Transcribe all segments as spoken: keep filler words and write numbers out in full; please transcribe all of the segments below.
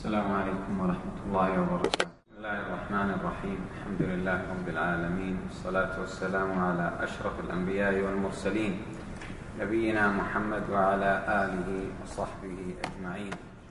السلام عليكم ورحمة الله وبركاته. بسم الله الرحمن الرحيم. الحمد لله رب العالمين، والصلاة والسلام على أشرف الأنبياء والمرسلين نبينا محمد وعلى آله وصحبه أجمعين.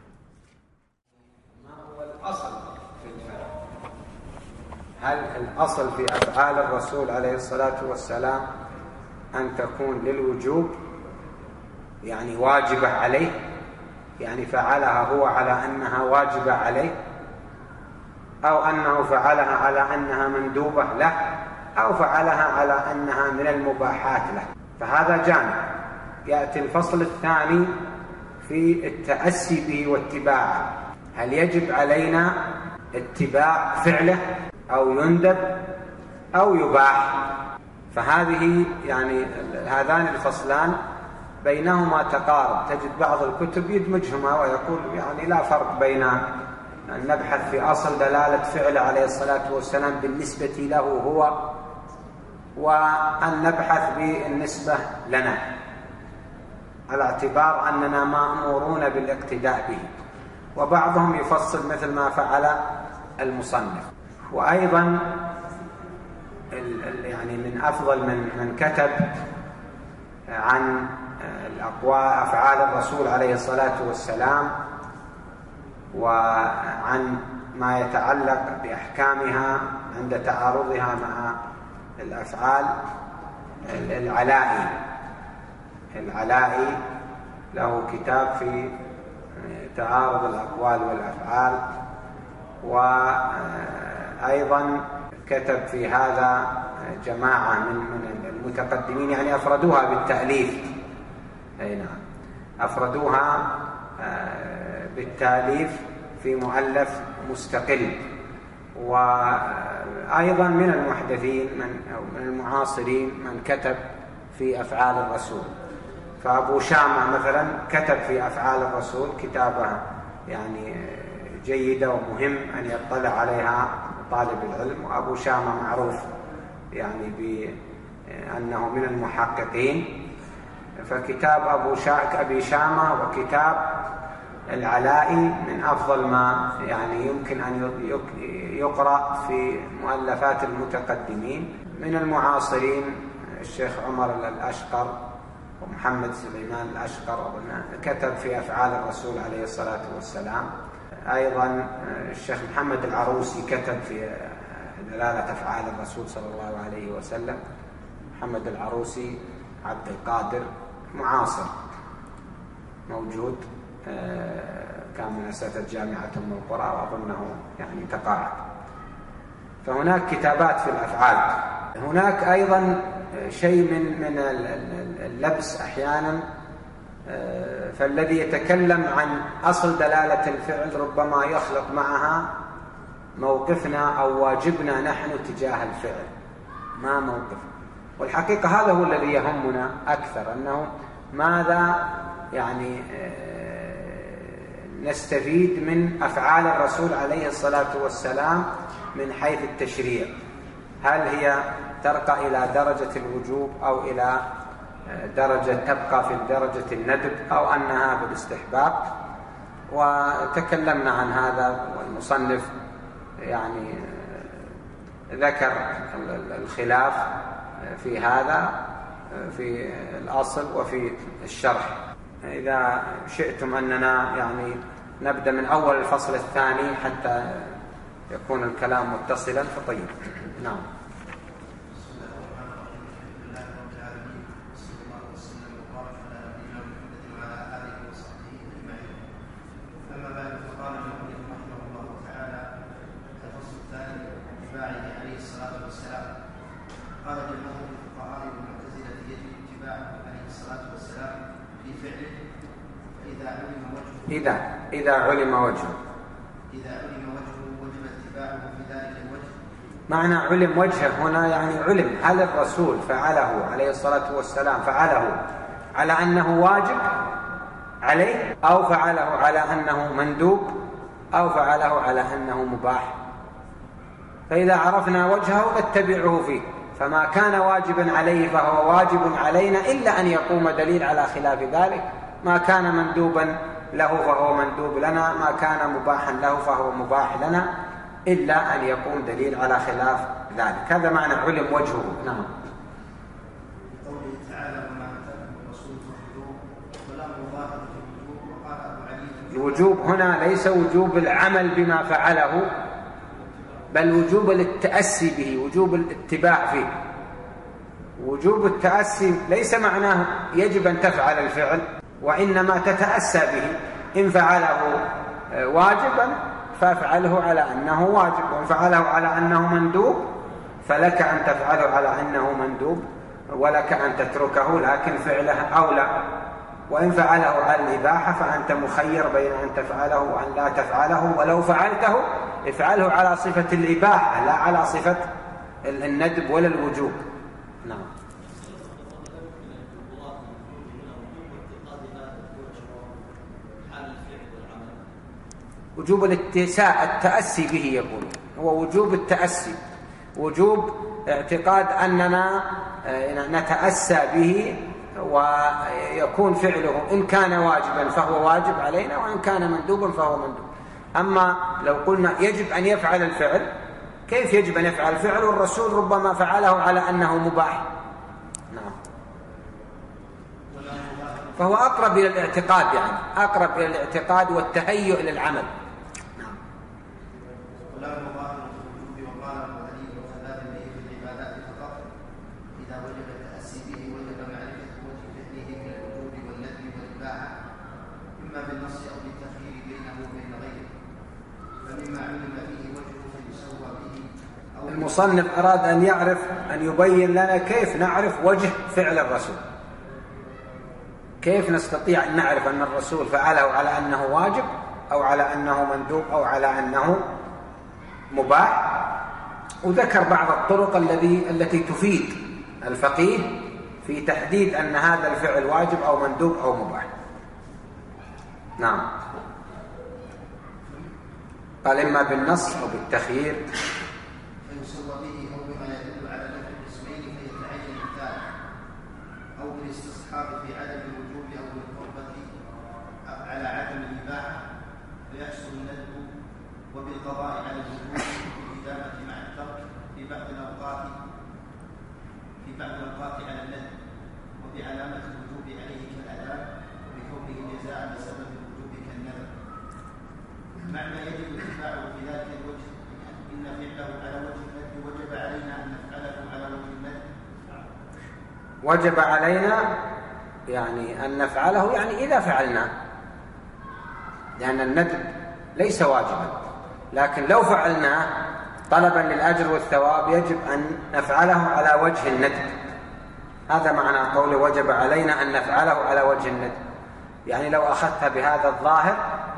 ما هو الأصل في الفعل؟ هل الأصل في أفعال الرسول عليه الصلاة والسلام أن تكون للوجوب، يعني واجبة عليه، يعني فعلها هو على أنها واجبة عليه، أو أنه فعلها على أنها مندوبة له، أو فعلها على أنها من المباحات له؟ فهذا جانب. يأتي الفصل الثاني في التأسي به واتباعه. هل يجب علينا اتباع فعله أو يندب أو يباح؟ فهذه يعني هذان الفصلان بينهما تقارب. تجد بعض الكتب يدمجهما ويقول يعني لا فرق بين أن نبحث في أصل دلالة فعل عليه الصلاة والسلام بالنسبة له هو، وأن نبحث بالنسبة لنا، على اعتبار أننا مأمورون بالاقتداء به. وبعضهم يفصل مثل ما فعل المصنف. وأيضا يعني من أفضل من من كتب عن الأقوال أفعال الرسول عليه الصلاة والسلام وعن ما يتعلق بأحكامها عند تعارضها مع الأفعال العلائي. العلائي له كتاب في تعارض الأقوال والأفعال، وأيضا كتب في هذا جماعة من المتقدمين، يعني أفردوها بالتأليف. أي نعم، أفردوها بالتأليف في مؤلف مستقل. وأيضا من المحدثين من أو من المعاصرين من كتب في أفعال الرسول. فأبو شامة مثلا كتب في أفعال الرسول كتابة يعني جيدة ومهم أن يطلع عليها طالب العلم. وأبو شامة معروف يعني بأنه من المحققين. فكتاب أبو شاك أبي شامة وكتاب العلائي من أفضل ما يعني يمكن أن يقرأ في مؤلفات المتقدمين. من المعاصرين الشيخ عمر الأشقر ومحمد سليمان الأشقر كتب في أفعال الرسول عليه الصلاة والسلام. أيضا الشيخ محمد العروسي كتب في دلالة أفعال الرسول صلى الله عليه وسلم. محمد العروسي عبد القادر معاصر موجود، كان من أساتذة جامعة أم القرى وأظنه يعني تقاعد. فهناك كتابات في الأفعال. هناك أيضا شيء من من اللبس أحيانا، فالذي يتكلم عن أصل دلالة الفعل ربما يخلط معها موقفنا أو واجبنا نحن تجاه الفعل. ما موقف؟ والحقيقة هذا هو الذي يهمنا أكثر، أنه ماذا يعني نستفيد من أفعال الرسول عليه الصلاة والسلام من حيث التشريع. هل هي ترقى إلى درجة الوجوب أو إلى درجة تبقى في درجة الندب أو أنها بالاستحباب؟ وتكلمنا عن هذا، والمصنف يعني ذكر الخلاف في هذا في الأصل وفي الشرح. إذا شئتم أننا يعني نبدأ من أول الفصل الثاني حتى يكون الكلام متصلا فطيب. نعم. قال جمهور الفقهاء والمعتزلة يجب اتباعه عليه الصلاة والسلام في فعله، فإذا علم وجهه إذا إذا علم وجهه إذا علم وجهه وجب اتباعه في ذلك الوجه. معنى علم وجهه هنا يعني علم هل الرسول فعله عليه الصلاة والسلام فعله على أنه واجب عليه، أو فعله على أنه مندوب، أو فعله على أنه مباح. فإذا عرفنا وجهه نتبعه فيه. فما كان واجبا عليه فهو واجب علينا، إلا أن يقوم دليل على خلاف ذلك. ما كان مندوبا له فهو مندوب لنا، ما كان مباحا له فهو مباح لنا، إلا أن يكون دليل على خلاف ذلك. هذا معنى علم وجهه. نعم. قوله تعالى وما آتاكم الرسول فخذوه ولا مظاهرة الوجوب. وقال أبو علي الوجوب هنا ليس وجوب العمل بما فعله، بل وجوب التأسي به، وجوب الاتباع فيه. وجوب التأسي ليس معناه يجب أن تفعل الفعل، وإنما تتأسى به. إن فعله واجبا فافعله على أنه واجب، وإن فعله على أنه مندوب فلك أن تفعله على أنه مندوب، ولك أن تتركه، لكن فعله أولى. وإن فعله على الإباحة فأنت مخير بين أن تفعله وأن لا تفعله، ولو فعلته افعله على صفة الإباحة لا على صفة الندب ولا الوجوب. نعم. وجوب الاتساء التأسي به يقول هو وجوب التأسي، وجوب اعتقاد أننا نتأسى به، ويكون فعله إن كان واجبا فهو واجب علينا، وإن كان مندوبا فهو مندوب. أما لو قلنا يجب أن يفعل الفعل، كيف يجب أن يفعل الفعل والرسول ربما فعله على أنه مباح؟ نعم. فهو أقرب إلى الاعتقاد، يعني أقرب إلى الاعتقاد والتهيؤ للعمل. نعم. ولا مظاهرة الوجوب. وقال أبو علي وخلاف به في العبادات فقط، إذا وجب التأسي به وجب معرفة وجه فعله في الوجوب والندب والإباحة، إما بالنص أو بالتخيير بينه وبين غيره، فمما علم فيه وجهه فيسوى به. المصنف أراد أن يعرف أن يبين لنا كيف نعرف وجه فعل الرسول، كيف نستطيع أن نعرف أن الرسول فعله على أنه واجب أو على أنه مندوب أو على أنه مباح. وذكر بعض الطرق الذي التي تفيد الفقيه في تحديد أن هذا الفعل واجب أو مندوب أو مباح. نعم. قال إما بالنص أو بالتخيير فيسوى به، أو بما يدل على نفي الاسمين فيتعين الثالث، أو بالاستصحاب في عدم الوجوب أو بالقربة على عدم الإباحة فيحصل الندب، وبالقضاء على الوجوب والإدامة مع الترك في بعض الأوقات في بعض الأوقات على الندب، وبعلامة الوجوب عليه كالأذان، وبكونه جزاء بسبب الوجوب كالنذر. معنى يجب اتباعه في ذلك الوجه إن فعله على وجه الندب وجب علينا أن نفعله على وجه الندب. وجب علينا يعني أن نفعله، يعني إذا فعلنا، لأن الندب ليس واجبا، لكن لو فعلناه طلبا للأجر والثواب يجب أن نفعله على وجه الندب. هذا معنى قوله وجب علينا أن نفعله على وجه الندب. يعني لو أخذت بهذا الظاهر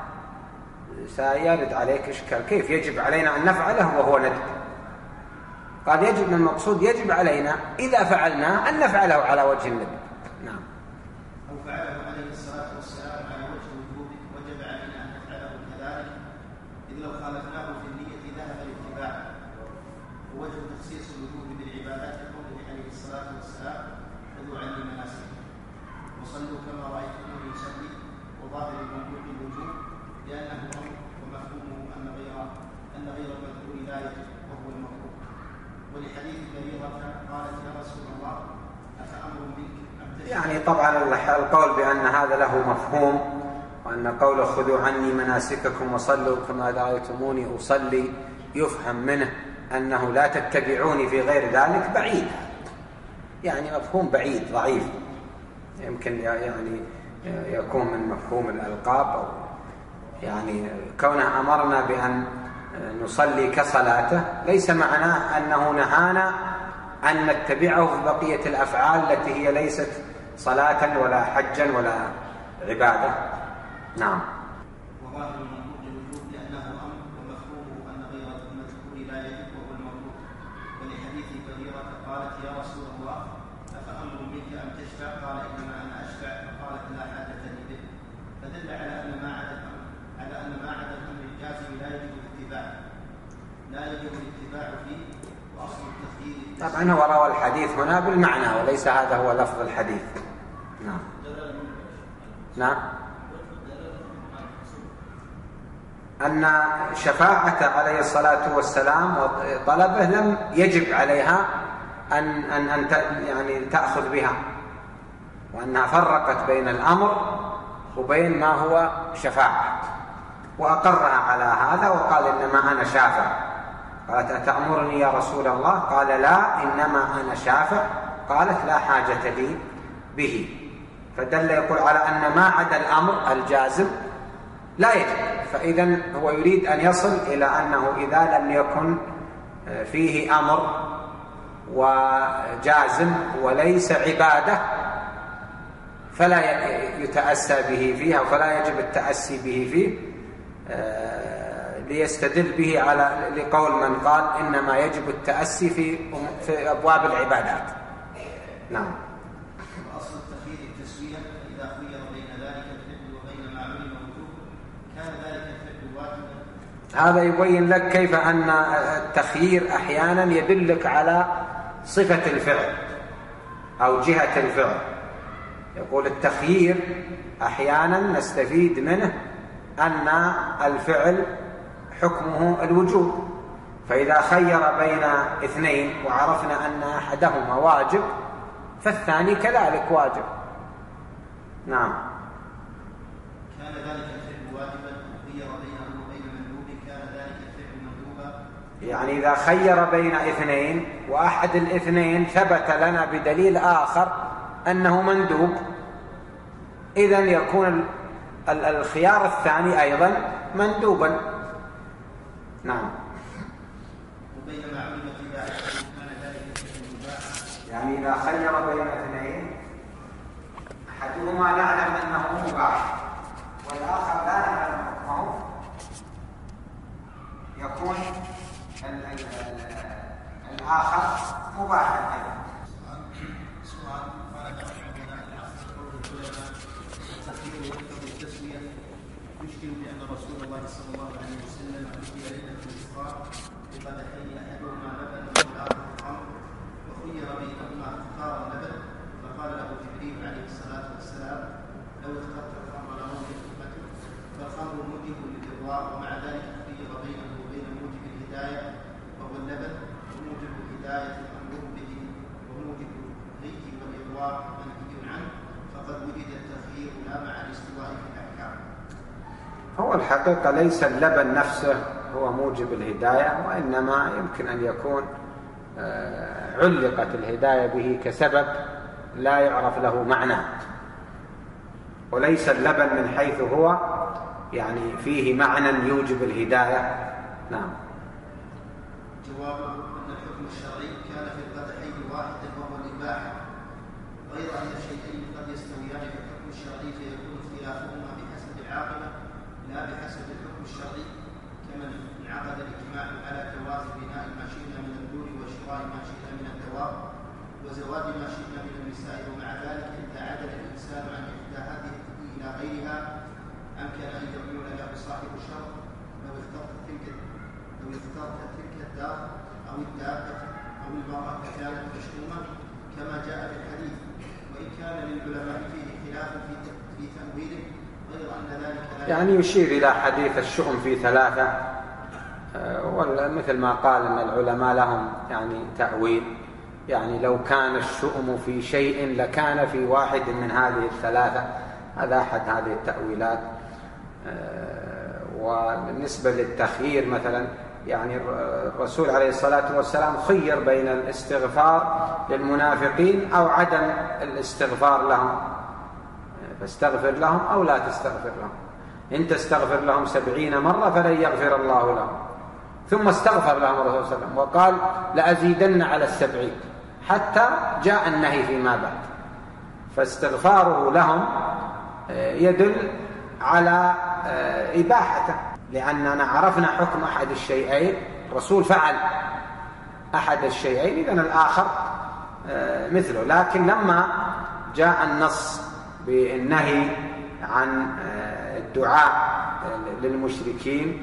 سيرد عليك إشكال، كيف يجب علينا أن نفعله وهو ندب؟ قال يجب، المقصود يجب علينا إذا فعلناه أن نفعله على وجه الندب. نعم. أو فعله عليه الصلاة والسلام على وجه الوجوب وجب علينا أن نفعله كذلك، إذ لو خالفناه في النية ذهب الاتباع. ووجه تخصيص الوجوب بالعبادات قوله عليه الصلاة والسلام خذوا عني مناسككم وصلوا كما رأيتموني يصلي، وظاهر المنطوق الوجوب لأنه أمر، ومفهومه أن غير أن غير المذكور لا يجب وهو المطلوب. ولحديث بريرة قالت يا رسول الله أفأمر منك أم تشرك؟ يعني طبعا القول بأن هذا له مفهوم، وأن قوله خذوا عني مناسككم وصلوا كما رأيتموني أصلي يفهم منه أنه لا تتبعوني في غير ذلك بعيد، يعني مفهوم بعيد ضعيف، يمكن يعني يكون من مفهوم الألقاب، أو يعني كونه أمرنا بأن نصلي كصلاته ليس معناه أنه نهانا أن نتبعه في بقية الأفعال التي هي ليست صلاة ولا حجا ولا عبادة. نعم. وظاهر المنطوق الوجوب لأنه أمر، ومفهومه أن غير المذكور لا يجب وهو المطلوب. ولحديث بريرة قالت يا رسول الله أفأمر منك أم تشفع؟ قال إنما أنا أشفع، فقالت لا حاجة لي به. فدل على أن ما عدا الأمر على أن ما عدا الأمر الجازم لا يجب الاتباع لا يجب الاتباع فيه، وأصل التخيير. طبعا هو روى الحديث هنا بالمعنى وليس هذا هو لفظ الحديث. نعم. نعم. أن شفاعة عليه الصلاة والسلام وطلبه لم يجب عليها أن أن أن يعني تأخذ بها، وأنها فرقت بين الأمر وبين ما هو شفاعة، وأقرها على هذا وقال إنما أنا شافع. قالت أتأمرني يا رسول الله؟ قال لا، إنما أنا شافع. قالت لا حاجة لي به. فدل يقول على أن ما عدا الأمر الجازم لا يجب. فإذا هو يريد أن يصل إلى أنه إذا لم يكن فيه أمر وجازم وليس عبادة فلا يتأسى به فيها وفلا يجب التأسي به فيه، ليستدل به على لقول من قال إنما يجب التأسي في في أبواب العبادات. نعم. أصل التخيير التسوية، إذا خير بين ذلك الفعل وبين ما علم وجوب كان ذلك الفعل واجبا. هذا يبين لك كيف أن التخيير أحيانا يدلك على صفة الفعل أو جهة الفعل. يقول التخيير أحيانا نستفيد منه أن الفعل حكمه الوجوب، فإذا خير بين اثنين وعرفنا أن أحدهما واجب فالثاني كذلك واجب. نعم. كان ذلك الفعل واجبا خير بينه وبين مندوب كان ذلك الفعل مندوبا. يعني إذا خير بين اثنين وأحد الاثنين ثبت لنا بدليل آخر أنه مندوب، إذن يكون الخيار الثاني أيضا مندوبا. نعم. وبينما علم في ذلك كان ذلك الفعل مباحا. يعني إذا خير بين اثنين أحدهما نعلم أنه مباح والآخر لا نعلم حكمه، يكون الآخر مباحا أيضا. سؤال قال بعضنا العصر قول العلماء التخيير يقتضي التسوية، يشكل بأن رسول الله صلى الله عليه وسلم أتي ليلة الإسراء بقدحين أحدهما لبن والآخر خمر، وخير بينهما اختار اللبن، فقال له جبريل عليه الصلاة والسلام لو اخترت الخمر لموجب حكمته، فالخمر موجب للإضواء، ومع ذلك خير بينه وبين موجب الهداية وهو اللبن، وموجب الهداية المأمور به وموجب الغي والإضواء منهي عنه، فقد وجد التخيير لا مع الاستواء في الأحكام. هو الحقيقة ليس اللبن نفسه هو موجب الهداية، وإنما يمكن أن يكون علقت الهداية به كسبب لا يعرف له معنى، وليس اللبن من حيث هو يعني فيه معنى يوجب الهداية. نعم. جوابه أن الحكم الشرعي كان في القدحين واحدا وهو الإباحة، غير أن الشيئين قد يستويان في الحكم الشرعي فيكون اختلافهما بحسب العاقبة لا بحسب الحكم الشرعي، كمن انعقد الإجماع على جواز بناء ما شئنا من الدور وشراء ما شئنا من الدواب وزواج ما شئنا من النساء، ومع ذلك إذا عدل الإنسان عن إحدى هذه إلى غيرها أمكن أن يقول له صاحب الشرط لو اخترت تلك لو اخترت تلك الدار أو الدابة أو المرأة كانت مشؤومة كما جاء في الحديث، وإن كان للعلماء فيه خلاف في تأويله، غير أن ذلك لا يعني يشير إلى حديث الشؤم في ثلاثة، مثل ما قال أن العلماء لهم يعني تأويل، يعني لو كان الشؤم في شيء لكان في واحد من هذه الثلاثة، هذا أحد هذه التأويلات. وبالنسبة للتخيير مثلا، يعني الرسول عليه الصلاة والسلام خير بين الاستغفار للمنافقين أو عدم الاستغفار لهم، فاستغفر لهم أو لا تستغفر لهم، إن تستغفر لهم سبعين مرة فلن يغفر الله لهم، ثم استغفر لهم الرسول صلى الله عليه وسلم وقال لأزيدن على السبعين، حتى جاء النهي فيما بعد. فاستغفاره لهم يدل على إباحته، لأننا عرفنا حكم أحد الشيئين، الرسول فعل أحد الشيئين إذن الآخر مثله. لكن لما جاء النص بالنهي عن الدعاء للمشركين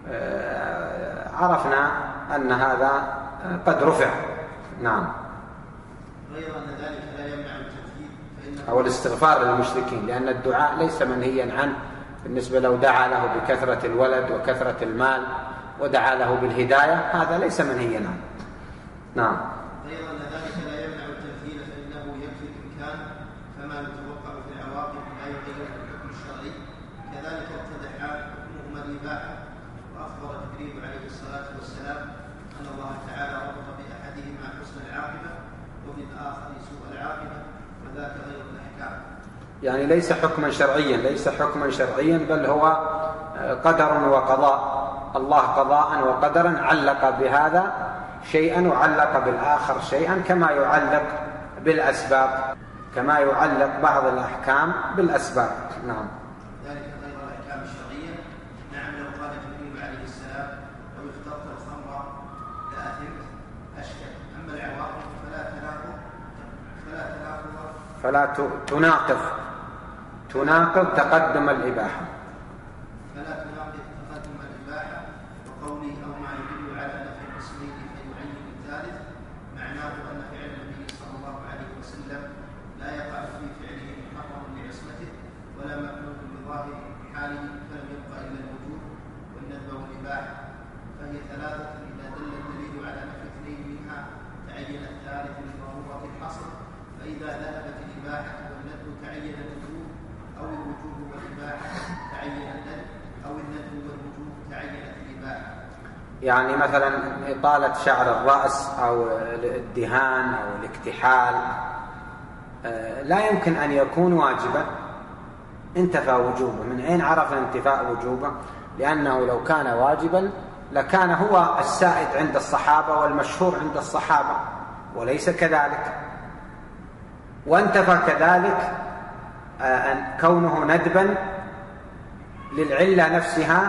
عرفنا أن هذا قد رفع. نعم. غير أن ذلك لا يمنع التوحيد أو الاستغفار للمشركين، لأن الدعاء ليس منهيا عنه بالنسبة لو دعا له بكثرة الولد وكثرة المال ودعا له بالهداية هذا ليس منهيا عنه. نعم. أيضا ذلك لا يمنع التمثيل فإنه يكفي الإمكان، فما يتوقع في العواقب لا يغير الحكم الشرعي. كذلك اتضح حكمهما الإباحة، وأخبر جبريل عليه الصلاة والسلام أن الله تعالى ربط بأحدهما حسن العاقبة وبالآخر سوء العاقبة، وذاك غير الأحكام. يعني ليس حكما شرعيا، ليس حكما شرعيا بل هو قدر وقضاء. الله قضاء وقدرا علق بهذا شيئا وعلق بالآخر شيئا، كما يعلق بالأسباب، كما يعلق بعض الأحكام بالأسباب. نعم. ذلك غير الأحكام الشرعية. نعم، لو قال جبريل عليه السلام لو اخترت الخمر لآثمت أشكل. أما العواقب فلا تناقض فلا تناقض فلا تناقض تناقض تقدم الإباحة فلا تناقض تقدم الإباحة. وقوله أو ما يدل على نفي القسمين فيعين الثالث، معناه أن فعل النبي صلى الله عليه وسلم لا يقع في فعله محرم لعصمته ولا مكروه بظاهر حاله، فلم يبقى إلا الوجوب والندب والإباحة، فهي ثلاثة إذا دل الدليل على نفي اثنين منها تعين الثالث لضرورة الحصر، فإذا ذهبت الإباحة والندب تعين الوجوب، أو الوجوب والإباحة تعين الندب، أو الندب والوجوب تعينت الإباحة. يعني مثلا إطالة شعر الرأس أو الدهان أو الاكتحال لا يمكن أن يكون واجبا، انتفى وجوبه. من أين عرفنا انتفاء وجوبه؟ لأنه لو كان واجبا لكان هو السائد عند الصحابة والمشهور عند الصحابة، وليس كذلك. وانتفى كذلك كونه ندبا للعلة نفسها،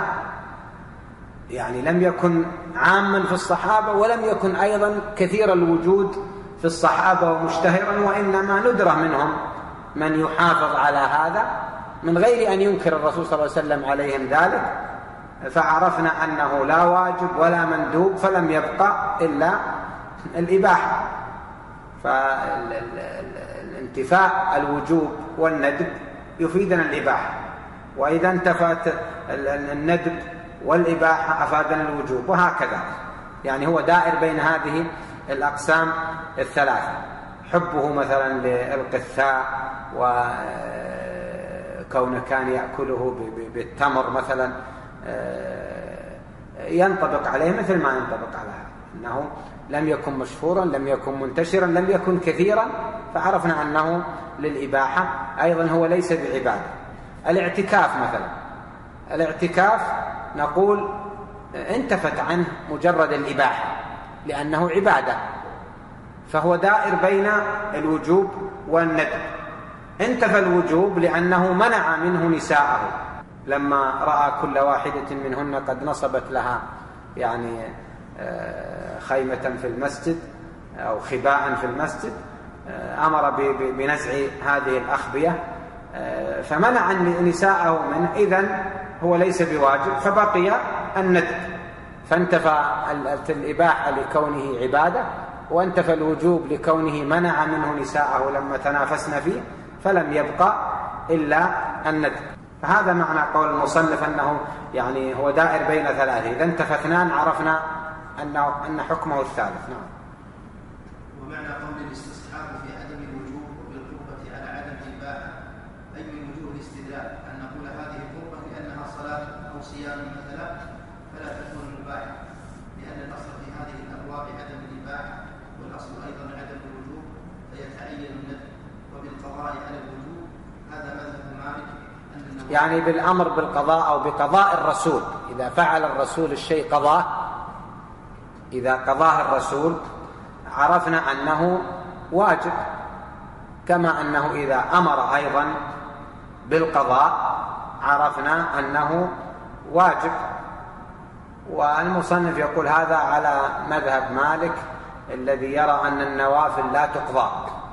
يعني لم يكن عاما في الصحابة ولم يكن أيضا كثير الوجود في الصحابة ومشتهرا، وإنما ندرة منهم من يحافظ على هذا من غير أن ينكر الرسول صلى الله عليه وسلم عليهم ذلك، فعرفنا أنه لا واجب ولا مندوب، فلم يبقى إلا الإباحة. فالانتفاء الوجوب والندب يفيدنا الإباحة، وإذا انتفت الندب والإباحة أفادنا الوجوب، وهكذا. يعني هو دائر بين هذه الأقسام الثلاثة. حبه مثلا للقثاء وكونه كان يأكله بالتمر مثلا ينطبق عليه مثل ما ينطبق على هذا، أنه لم يكن مشهورا، لم يكن منتشرا، لم يكن كثيرا، فعرفنا أنه للإباحة. أيضا هو ليس بعبادة. الاعتكاف مثلا، الاعتكاف نقول انتفت عنه مجرد الإباحة لأنه عبادة، فهو دائر بين الوجوب والندب. انتفى الوجوب لأنه منع منه نساءه، لما رأى كل واحدة منهن قد نصبت لها يعني خيمة في المسجد أو خباء في المسجد، أمر بنزع هذه الأخبية فمنع نساءه منه، إذن هو ليس بواجب، فبقي الندب. فانتفى الإباحة لكونه عبادة، وانتفى الوجوب لكونه منع منه نساءه لما تنافسنا فيه، فلم يبقى إلا الندب. فهذا معنى قول المصنف أنه يعني هو دائر بين ثلاثة، إذا انتفى اثنان عرفنا أنه أن حكمه الثالث. نعم. ومعنى قول الاستصحاب في عدم الوجوب بالقربة على عدم الإباحة أي من وجوه الاستدلال أن نقول هذه القربة لأنها صلاة أو صيام مثلا فلا تكون مباحة، لأن الأصل في هذه الأبواب عدم الإباحة، والأصل أيضا عدم الوجوب، فيتعين الندب. وبالقضاء على الوجوب هذا مذهب مالك، يعني بالأمر بالقضاء أو بقضاء الرسول، إذا فعل الرسول الشيء قضاه، إذا قضاه الرسول عرفنا أنه واجب، كما أنه إذا أمر أيضا بالقضاء عرفنا أنه واجب. والمصنف يقول هذا على مذهب مالك الذي يرى أن النوافل لا تقضى.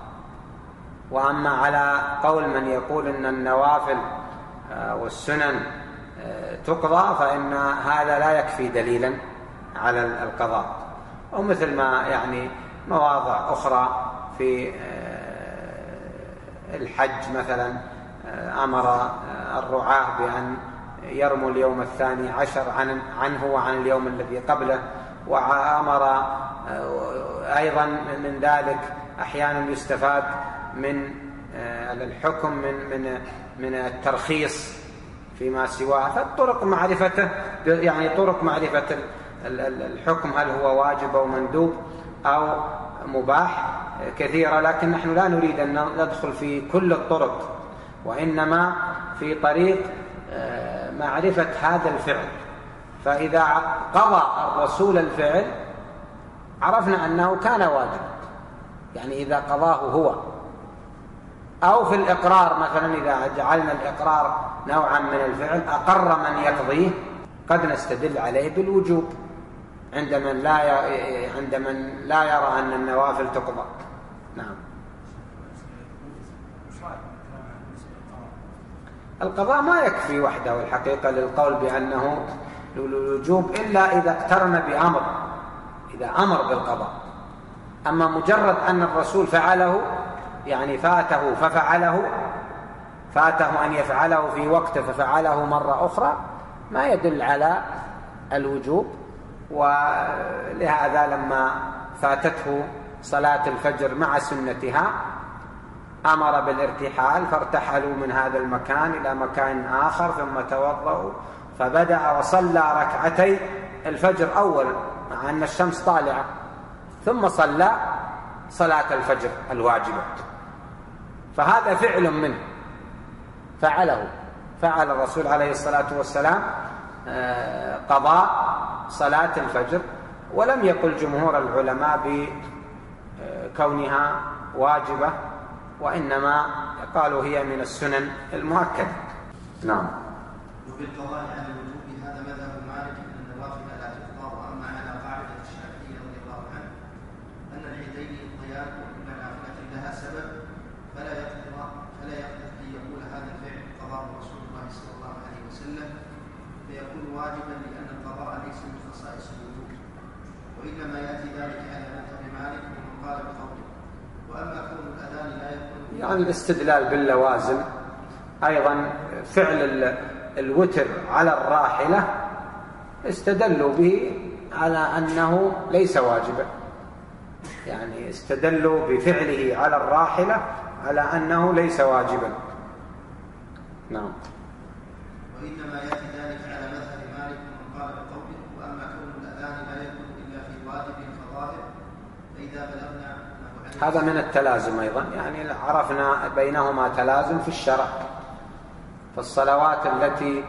وأما على قول من يقول أن النوافل والسنن تقضى فإن هذا لا يكفي دليلا على القضاء. ومثل ما يعني مواضع أخرى في الحج مثلا أمر الرعاة بأن يرموا اليوم الثاني عشر عن عنه وعن اليوم الذي قبله. وأمر أيضا من ذلك أحيانا يستفاد من الحكم من من من الترخيص فيما سواه، فالطرق معرفته يعني طرق معرفة الحكم هل هو واجب أو مندوب أو مباح كثيرة، لكن نحن لا نريد أن ندخل في كل الطرق، وإنما في طريق معرفة هذا الفعل. فإذا قضى الرسول الفعل عرفنا أنه كان واجب، يعني إذا قضاه هو، أو في الإقرار مثلا إذا جعلنا الإقرار نوعا من الفعل أقر من يقضيه قد نستدل عليه بالوجوب عند من لا عند من لا يرى أن النوافل تقضى. نعم. القضاء ما يكفي وحده الحقيقة للقول بأنه الوجوب إلا إذا اقترن بأمر، إذا أمر بالقضاء. أما مجرد أن الرسول فعله يعني فاته ففعله فاته أن يفعله في وقت ففعله مرة أخرى ما يدل على الوجوب. ولهذا لما فاتته صلاة الفجر مع سنتها أمر بالارتحال، فارتحلوا من هذا المكان إلى مكان آخر ثم توضأوا، فبدأ وصلى ركعتي الفجر أول مع أن الشمس طالعة، ثم صلى صلاة الفجر الواجبة. فهذا فعل منه فعله فعل الرسول عليه الصلاة والسلام قضاء صلاة الفجر، ولم يقل جمهور العلماء بكونها واجبة، وإنما قالوا هي من السنن المؤكدة. نعم. وبالقضاء على الوجوب هذا مذهب مالك أن النوافل لا تقضى، وأما على قاعدة الشافعي رضي الله عنه أن العيدين يقضيان وكل نافلة لها سبب فلا يقضى فلا يقضي أن يقول هذا الفعل قضاء رسول الله صلى الله عليه وسلم فيكون واجبا، لأن القضاء ليس من خصائص الوجوب، وإنما يأتي ذلك على مذهب مالك ومن قال بقوله. وأما كون الأذان لا يكون يعني الاستدلال باللوازم أيضا فعل الوتر على الراحلة استدلوا به على أنه ليس واجبا، يعني استدلوا بفعله على الراحلة على أنه ليس واجبا. نعم. وإنما يأتي ذلك على مذهب مالك ومن قال بقوله. وأما كون الأذان لا يكون إلا في واجب فظاهر، فإذا بلغنا هذا من التلازم أيضا، يعني عرفنا بينهما تلازم في الشرع. فالصلوات التي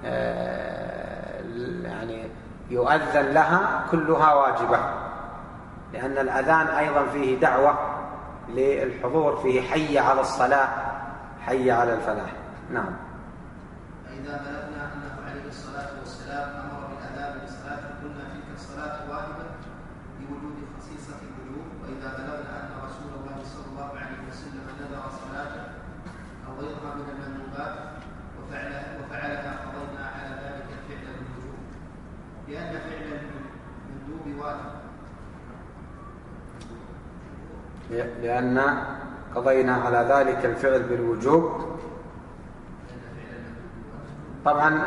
يعني يؤذن لها كلها واجبة، لأن الأذان أيضا فيه دعوة للحضور، فيه حي على الصلاة حي على الفلاح. نعم. فإذا بلغنا أنه عليه الصلاة والسلام أمر بالأذان لصلاة قلنا تلك الصلاة واجبة لوجود خصيصة الوجوب. وإذا بلغنا أن رسول الله صلى الله عليه وسلم نذر صلاته أو غيرها من المندوبات وفعلها وفعلها قضينا على ذلك الفعل بالوجوب، لأن فعل المندوب واجب. لأن قضينا على ذلك الفعل بالوجوب، طبعا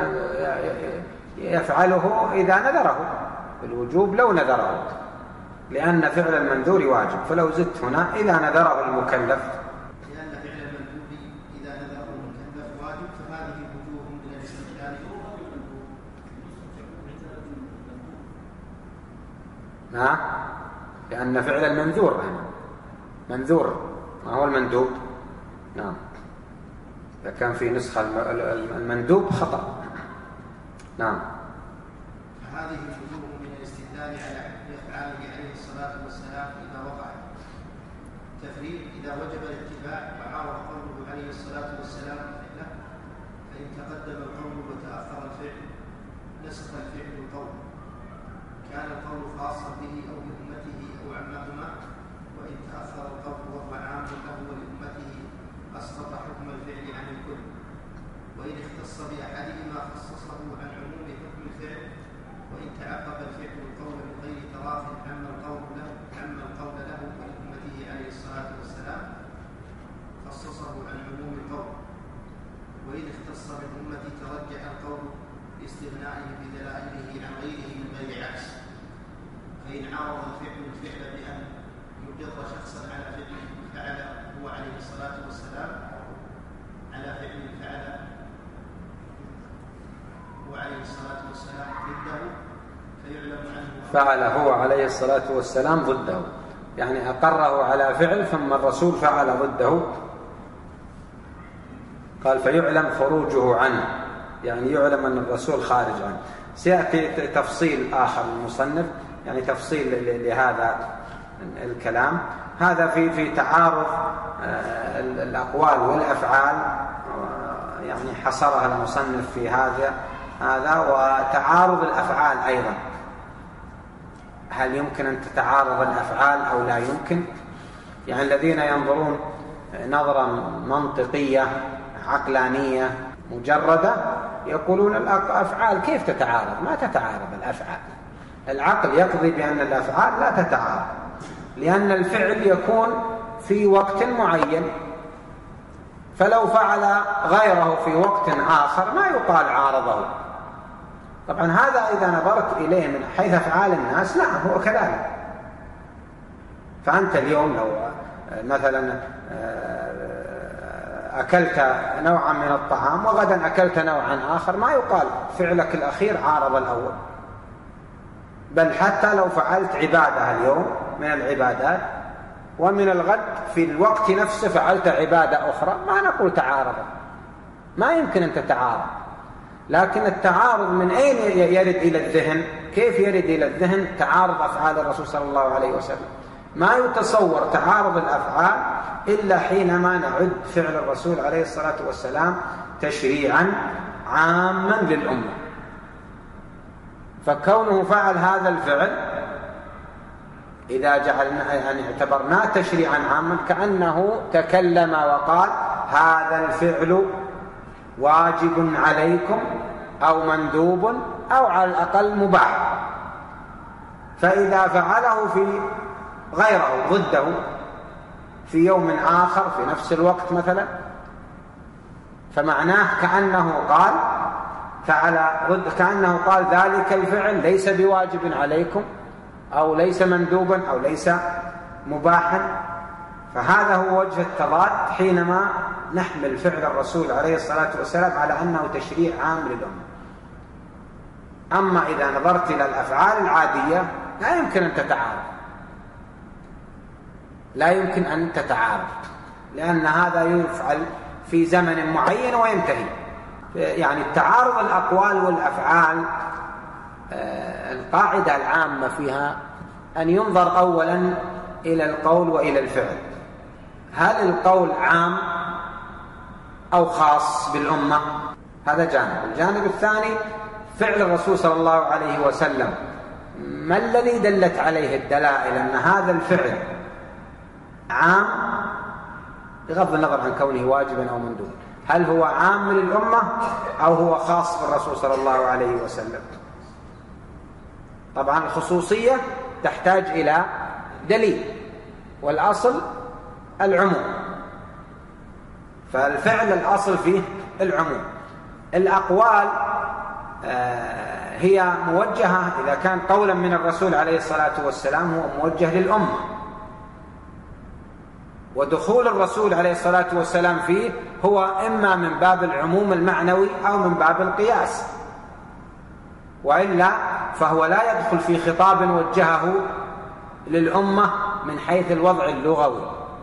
يفعله إذا نذره بالوجوب لو نذره، لأن فعل المنذور واجب. فلو زدت هنا إذا نذره المكلف، لأن فعل المندوب إذا نذره المكلف واجب، فهذه وجوه من الاستدلال. نعم، لأن فعل المنذور هنا منذور ما هو المندوب. نعم، إذا كان في نسخة المندوب خطأ. نعم. فهذه وجوه من الاستدلال على حكم أفعاله عليه الصلاة والسلام إذا وقع. تفريق: إذا وجب الاتباع وعارض قوله عليه الصلاة والسلام فعله، فإن تقدم القول وتأخر الفعل نسخ الفعل القول، كان القول خاصا به أو بأمته أو عمهما، وإن تأخر القول وهو عام له ولأمته أسقط حكم الفعل عن الكل، وإن اختص بأحدهما خصصه عن عموم حكم الفعل، وإن تعقب الفعل القول من غير تراخ عم القول له عم القول له ولأمته عليه الصلاة والسلام خصصه عن عموم القول، وإن اختص بالأمة ترجح القول لاستغنائه بدلائله عن غيره من غير عكس، فإن عارض الفعل الفعل بأن يقر شخصا على فعل فعل هو عليه الصلاة والسلام على فعل فعل هو عليه الصلاة والسلام ضده فيعلم عنه فعل هو عليه الصلاة والسلام ضده، يعني أقره على فعل ثم الرسول فعل ضده، قال فيعلم خروجه عنه، يعني يعلم أن الرسول خارج عنه. سيأتي تفصيل آخر المصنف، يعني تفصيل لهذا الكلام. هذا في في تعارض الأقوال والأفعال، يعني حصرها المصنف في هذا هذا وتعارض الأفعال أيضا، هل يمكن أن تتعارض الأفعال أو لا يمكن؟ يعني الذين ينظرون نظرة منطقية عقلانية مجردة يقولون الأفعال كيف تتعارض؟ ما تتعارض الأفعال، العقل يقضي بأن الأفعال لا تتعارض، لأن الفعل يكون في وقت معين، فلو فعل غيره في وقت آخر ما يقال عارضه. طبعا هذا إذا نظرت إليه من حيث أفعال الناس نعم هو كذلك. فأنت اليوم لو مثلا أكلت نوعا من الطعام وغدا أكلت نوعا آخر ما يقال فعلك الأخير عارض الأول، بل حتى لو فعلت عبادة اليوم من العبادات ومن الغد في الوقت نفسه فعلت عبادة أخرى ما نقول تعارض، ما يمكن أن تتعارض. لكن التعارض من أين يرد إلى الذهن؟ كيف يرد إلى الذهن تعارض أفعال الرسول صلى الله عليه وسلم؟ ما يتصور تعارض الأفعال إلا حينما نعد فعل الرسول عليه الصلاة والسلام تشريعا عاما للأمة. فكونه فعل هذا الفعل إذا جعلنا يعني اعتبرناه تشريعا عاما كأنه تكلم وقال هذا الفعل واجب عليكم أو مندوب أو على الأقل مباح، فإذا فعله في غيره ضده في يوم آخر في نفس الوقت مثلا فمعناه كأنه قال فعل ضد، كأنه قال ذلك الفعل ليس بواجب عليكم أو ليس مندوبا أو ليس مباحا. فهذا هو وجه التضاد حينما نحمل فعل الرسول عليه الصلاة والسلام على أنه تشريع عام للأمة. أما إذا نظرت إلى الأفعال العادية لا يمكن أن تتعارض، لا يمكن أن تتعارض، لأن هذا يفعل في زمن معين وينتهي. يعني التعارض الأقوال والأفعال القاعدة العامة فيها أن ينظر أولا إلى القول وإلى الفعل، هل القول عام أو خاص بالأمة؟ هذا جانب. الجانب الثاني فعل الرسول صلى الله عليه وسلم، ما الذي دلت عليه الدلائل أن هذا الفعل عام بغض النظر عن كونه واجبا أو مندوبا؟ هل هو عام للأمة أو هو خاص بالرسول صلى الله عليه وسلم؟ طبعا الخصوصية تحتاج إلى دليل، والأصل العموم، فالفعل الأصل فيه العموم. الأقوال هي موجهة إذا كان قولا من الرسول عليه الصلاة والسلام هو موجه للأمة، ودخول الرسول عليه الصلاة والسلام فيه هو إما من باب العموم المعنوي أو من باب القياس، وإلا فهو لا يدخل في خطاب وجهه للأمة من حيث الوضع اللغوي.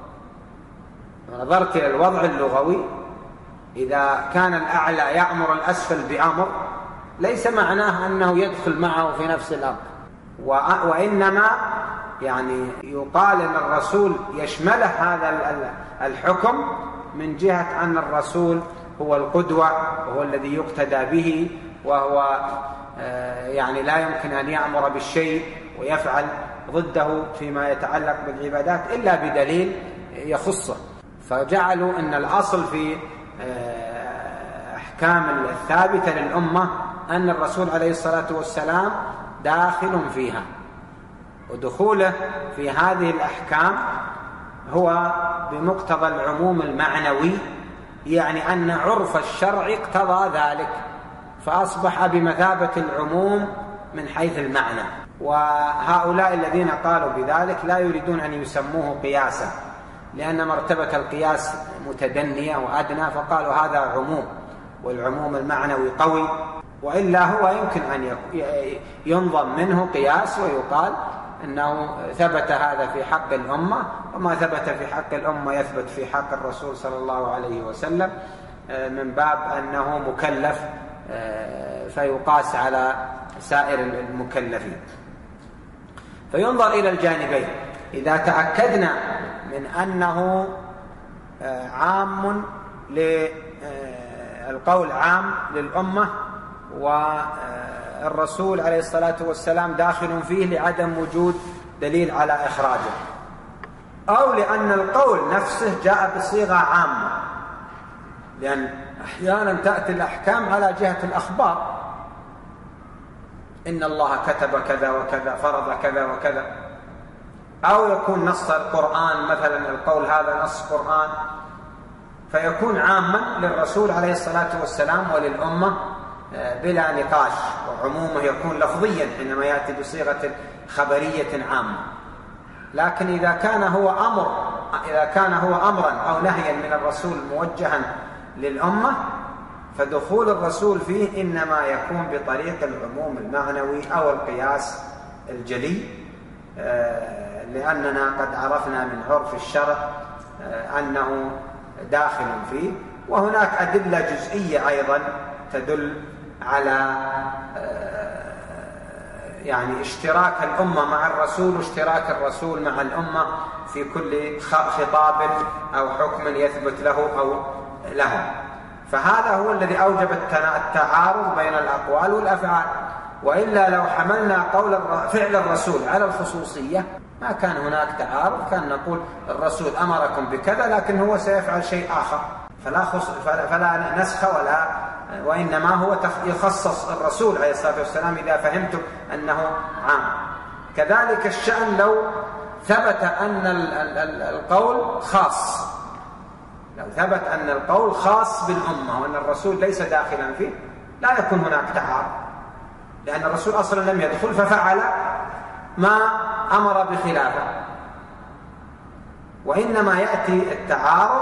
نظرت إلى الوضع اللغوي إذا كان الأعلى يأمر الأسفل بأمر ليس معناه أنه يدخل معه في نفس الأمر، وإنما يعني يقال أن الرسول يشمله هذا الحكم من جهة أن الرسول هو القدوة وهو الذي يقتدى به، وهو يعني لا يمكن أن يأمر بالشيء ويفعل ضده فيما يتعلق بالعبادات إلا بدليل يخصه. فجعلوا أن الأصل في أحكام الثابتة للأمة أن الرسول عليه الصلاة والسلام داخل فيها، ودخوله في هذه الأحكام هو بمقتضى العموم المعنوي، يعني أن عرف الشرع اقتضى ذلك، فأصبح بمثابة العموم من حيث المعنى. وهؤلاء الذين قالوا بذلك لا يريدون أن يسموه قياسا، لأن مرتبة القياس متدنية وأدنى، فقالوا هذا عموم، والعموم المعنوي قوي، وإلا هو يمكن أن ينظم منه قياس ويقال أنه ثبت هذا في حق الأمة، وما ثبت في حق الأمة يثبت في حق الرسول صلى الله عليه وسلم، من باب أنه مكلف فيقاس على سائر المكلفين. فينظر إلى الجانبين. إذا تأكدنا من أنه عام للقول عام للأمة والرسول عليه الصلاة والسلام داخل فيه لعدم وجود دليل على إخراجه، أو لأن القول نفسه جاء بصيغة عامة، لأن أحيانا تأتي الأحكام على جهة الأخبار، إن الله كتب كذا وكذا، فرض كذا وكذا، أو يكون نص القرآن مثلا القول هذا نص قرآن، فيكون عاما للرسول عليه الصلاة والسلام وللأمة بلا نقاش، وعمومه يكون لفظيا حينما يأتي بصيغة خبرية عامة. لكن إذا كان هو أمر إذا كان هو أمرا أو نهيا من الرسول موجها للأمة، فدخول الرسول فيه إنما يكون بطريق العموم المعنوي أو القياس الجلي، لأننا قد عرفنا من عرف الشرع أنه داخل فيه. وهناك أدلة جزئية أيضا تدل على يعني اشتراك الأمة مع الرسول واشتراك الرسول مع الأمة في كل خطاب أو حكم يثبت له أو لهم. فهذا هو الذي أوجب التعارض بين الأقوال والأفعال، وإلا لو حملنا قول فعل الرسول على الخصوصية ما كان هناك تعارض، كان نقول الرسول أمركم بكذا لكن هو سيفعل شيء آخر، فلا, فلا نسخ ولا، وإنما هو يخصص الرسول عليه الصلاة والسلام إذا فهمتم أنه عام. كذلك الشأن لو ثبت أن القول خاص، لو ثبت أن القول خاص بالأمة وأن الرسول ليس داخلا فيه، لا يكون هناك تعارض، لأن الرسول أصلا لم يدخل ففعل ما أمر بخلافه. وإنما يأتي التعارض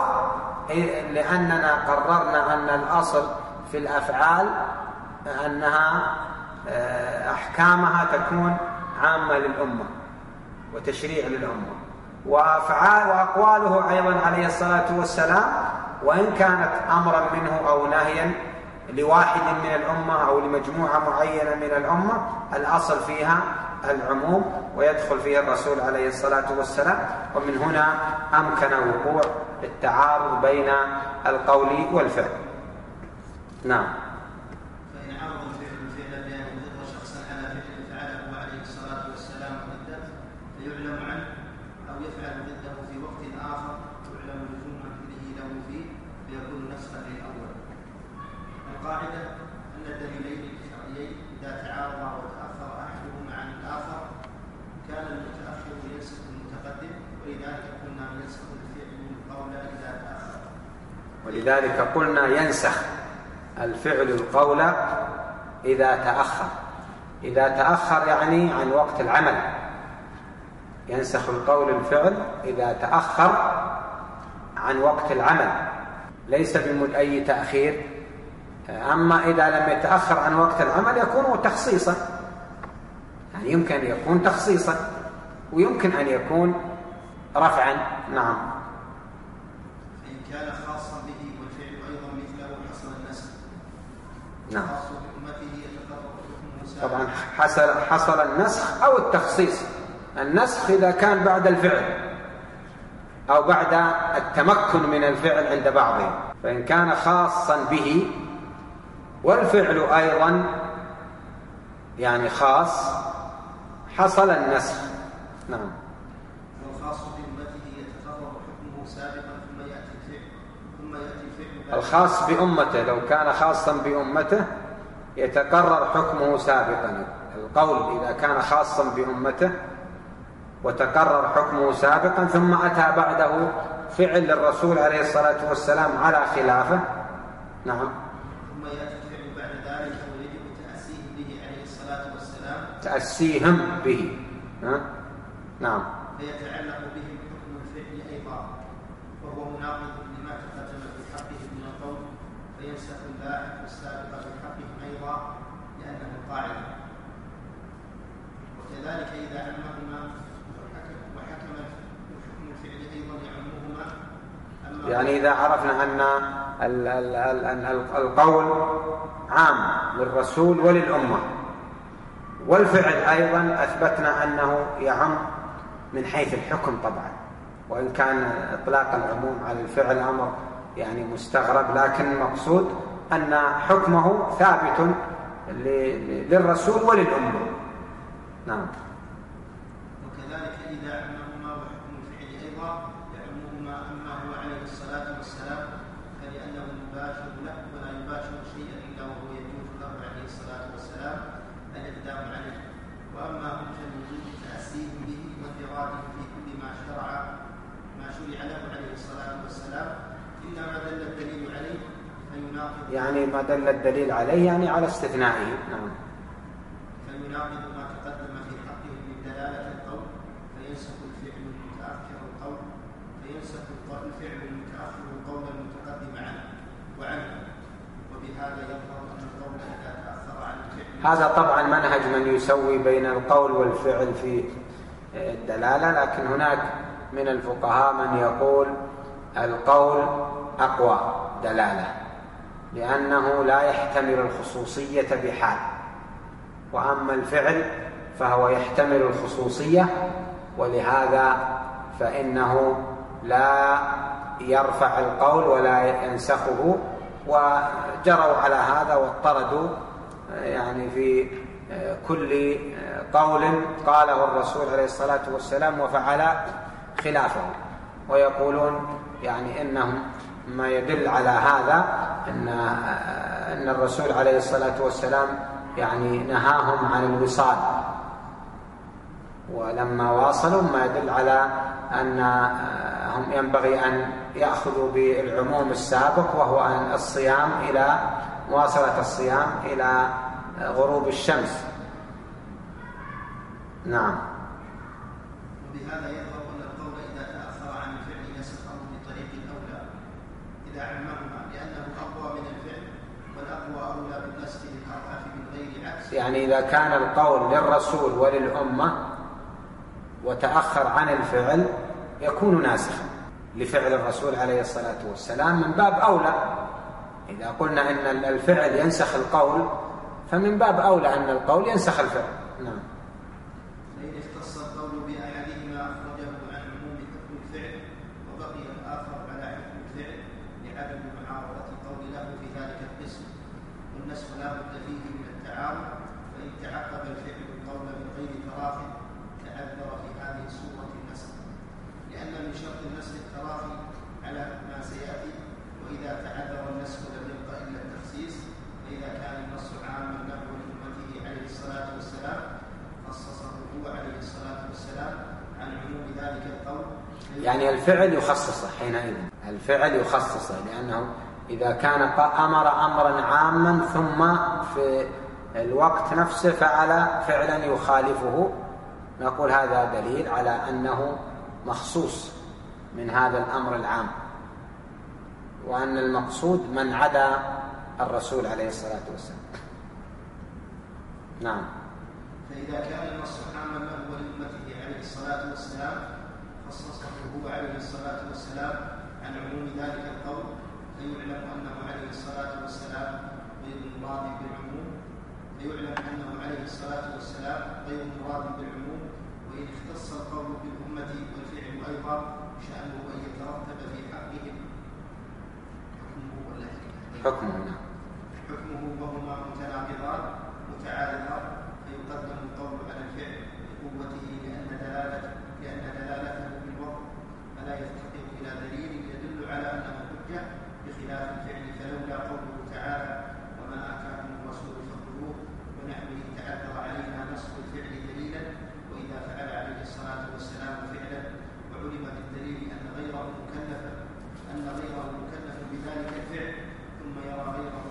لأننا قررنا أن الأصل في الأفعال أنها أحكامها تكون عامة للأمة وتشريع للأمة، وأفعال وأقواله أيضا عليه الصلاة والسلام وإن كانت أمرا منه أو نهيا لواحد من الأمة أو لمجموعة معينة من الأمة، الأصل فيها العموم ويدخل فيها الرسول عليه الصلاة والسلام. ومن هنا أمكن وقوع التعارض بين القول والفعل. نعم. فإن عرض الفعل الفعل بأن يضر شخصا على فعل فعله عليه الصلاة والسلام ضده فيعلم عنه، أو يفعل ضده في وقت آخر يعلم لزوم فعله له فيه فيكون نسخا للأول. القاعدة أن الدليلين الشرعيين إذا تعارضا وتأخر أحدهما عن الآخر كان المتأخر ينسخ المتقدم، ولذلك قلنا ينسخ الفعل القول إذا تأخر. ولذلك قلنا ينسخ الفعل القول إذا تأخر. إذا تأخر يعني عن وقت العمل، ينسخ القول الفعل إذا تأخر عن وقت العمل ليس بمد أي تأخير. أما إذا لم يتأخر عن وقت العمل يكون تخصيصا، يعني يمكن أن يكون تخصيصا ويمكن أن يكون رفعا. نعم. فإن كان خاصا به والفعل أيضا مثله حصل النسخ. نعم. خاص بأمته يتقرر حكمه طبعا حصل, حصل النسخ أو التخصيص. النسخ إذا كان بعد الفعل أو بعد التمكن من الفعل عند بعضهم، فإن كان خاصا به والفعل أيضا يعني خاص حصل النسخ. نعم. والخاص بأمته يتقرر حكمه سابقا ثم يأتي الفعل ثم يأتي الفعل. الخاص بأمته لو كان خاصا بأمته يتقرر حكمه سابقا. القول إذا كان خاصا بأمته وتقرر حكمه سابقا ثم أتى بعده فعل للرسول عليه الصلاة والسلام على خلافه. نعم. ثم يأتي الفعل بعد ذلك تأسيهم به. ها؟ نعم. فيتعلق بهم حكم الفعل أيضا، وهو مناقض لما تقدم في حقه من القول، فينسخ اللاحق السابق في حقهم أيضا لأنه القاعدة. وكذلك إذا عمهما وحكم حكم الفعل أيضا يعمهما. يعني إذا عرفنا أن القول عام للرسول وللأمة، والفعل أيضا أثبتنا أنه يعم من حيث الحكم طبعا، وإن كان إطلاق العموم على الفعل أمر يعني مستغرب، لكن المقصود أن حكمه ثابت للرسول وللأمة. نعم. وكذلك إذا عمهما وحكم الفعل أيضا يعمهما أما هو عليه الصلاة والسلام فلأنه مباشر له ولا يباشر شيئا إلا وهو يجوز له عليه الصلاة والسلام الإقدام عليه، وأما هم فلوجود تأسيهم به وانفراده في كل ما شرع ما شرع له عليه الصلاة والسلام إلا ما دل الدليل عليه فيناقض، يعني ما دل الدليل عليه يعني على استثنائه. نعم. فيناقض ما تقدم في حقه من دلالة القول، فينسخ الفعل المتأخر القول فينسخ الفعل المتأخر القول المتقدم عنه وعنه، وبهذا يظهر أن القول إذا تأخر عن الفعل. هذا طبعا منهج من يسوي بين القول والفعل في الدلالة، لكن هناك من الفقهاء من يقول القول أقوى دلالة لأنه لا يحتمل الخصوصية بحال، وأما الفعل فهو يحتمل الخصوصية، ولهذا فإنه لا يرفع القول ولا ينسخه. وجروا على هذا واضطردوا يعني في كل قول قاله الرسول عليه الصلاة والسلام وفعل خلافه، ويقولون يعني إنهم ما يدل على هذا أن أن الرسول عليه الصلاة والسلام يعني نهاهم عن الوصال، ولما واصلوا ما يدل على أنهم ينبغي أن يأخذوا بالعموم السابق، وهو أن الصيام إلى مواصلة الصيام إلى غروب الشمس. نعم. وبهذا يظهر أن القول إذا تأخر عن الفعل نسخه بطريق الأولى إذا عمهما، لأنه أقوى من الفعل، والأقوى أولى بالنسخ للأضعف من غير عكس. يعني إذا كان القول للرسول وللأمة وتأخر عن الفعل يكون ناسخا لفعل الرسول عليه الصلاة والسلام من باب أولى. إذا قلنا إن الفعل ينسخ القول فمن باب أولى أن القول ينسخ الفعل. نعم. فإن اختص القول بأحدهما أخرجه عن عموم حكم الفعل، وبقي الآخر على حكم الفعل لعدم معارضة القول له في ذلك القسم، والنسخ لا بد فيه من التعارض، فإن تعقب الفعل القول من غير تراخي تعذر في هذه الصورة النسخ، لأن من شرط النسخ التراخي على ما سيأتي، وإذا تعذر النسخ لم يبقى إلا التخصيص، فإذا كان النص عاما له ولأمته عليه الصلاة والسلام خصصه هو عليه الصلاة والسلام عن عموم ذلك القول. يعني الفعل يخصصه حينئذ، الفعل يخصصه، لأنه إذا كان أمر أمرا عاما ثم في الوقت نفسه فعل فعلا يخالفه نقول هذا دليل على أنه مخصوص من هذا الأمر العام، وأن المقصود من عدا الرسول عليه الصلاة والسلام. نعم. فإذا كان النص عاما له ولأمته عليه الصلاة والسلام خصصه هو عليه الصلاة والسلام عن عموم ذلك القول، فيعلم أنه عليه الصلاة والسلام غير مراد بالعموم فيعلم أنه عليه الصلاة والسلام غير مراد بالعموم وإن اختص القول بالأمة والفعل أيضا شأنه أن يترتب في حقهم حكمه ولا حكمه حكمه وهما متناقضان متعارضان، فيقدم القول على الفعل بقوته لأن دلالته لأن دلالته بالوضع فلا يفتقر إلى دليل يدل على أنه حجة بخلاف الفعل، فلولا قوله تعالى وما آتاكم الرسول فخذوه ونحن تعذر علينا نصب الفعل دليلا، وإذا فعل عليه الصلاة والسلام فعلا وعلم بالدليل أن غيره مكلف أن غيره مكلف بذلك الفعل ثم يرى غيره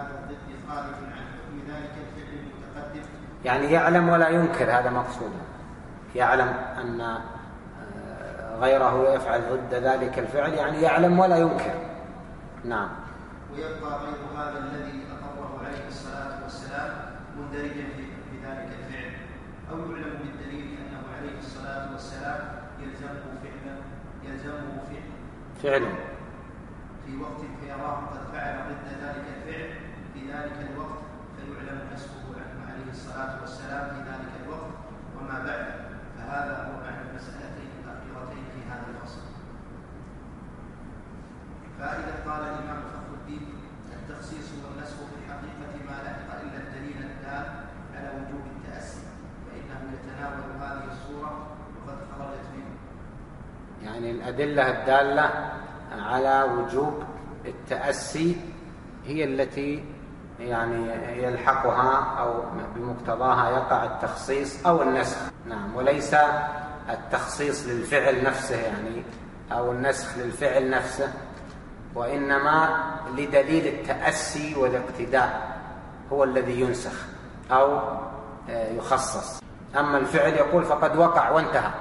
الضد خارج عن حكم ذلك الفعل المتقدم. يعني يعلم ولا ينكر، هذا مقصوده، يعلم أن غيره يفعل ضد ذلك الفعل، يعني يعلم ولا ينكر. نعم. ويبقى غير هذا الذي أقره عليه الصلاة والسلام مندرجا في ذلك الفعل، أو يعلم بالدليل أنه عليه الصلاة والسلام يلزمه فعلا يلزمه فعلا فعلا في وقت فيراه قد فعل ضد ذلك الفعل في ذلك الوقت، فيعلم نسبه عنه عليه الصلاة والسلام في ذلك الوقت وما بعده. فهذا هو معنى المسألتين الأخيرتين في هذا الفصل. فإذا قال الإمام فخر الدين: التخصيص والنسخ في الحقيقة ما لحق إلا الدليل الدال على وجوب التأسي، فإنه يتناول هذه الصورة وقد خرجت منه. يعني الأدلة الدالة على وجوب التأسي هي التي يعني يلحقها أو بمقتضاها يقع التخصيص أو النسخ. نعم. وليس التخصيص للفعل نفسه يعني أو النسخ للفعل نفسه، وإنما لدليل التأسي والاقتداء هو الذي ينسخ أو يخصص. أما الفعل يقول فقد وقع وانتهى،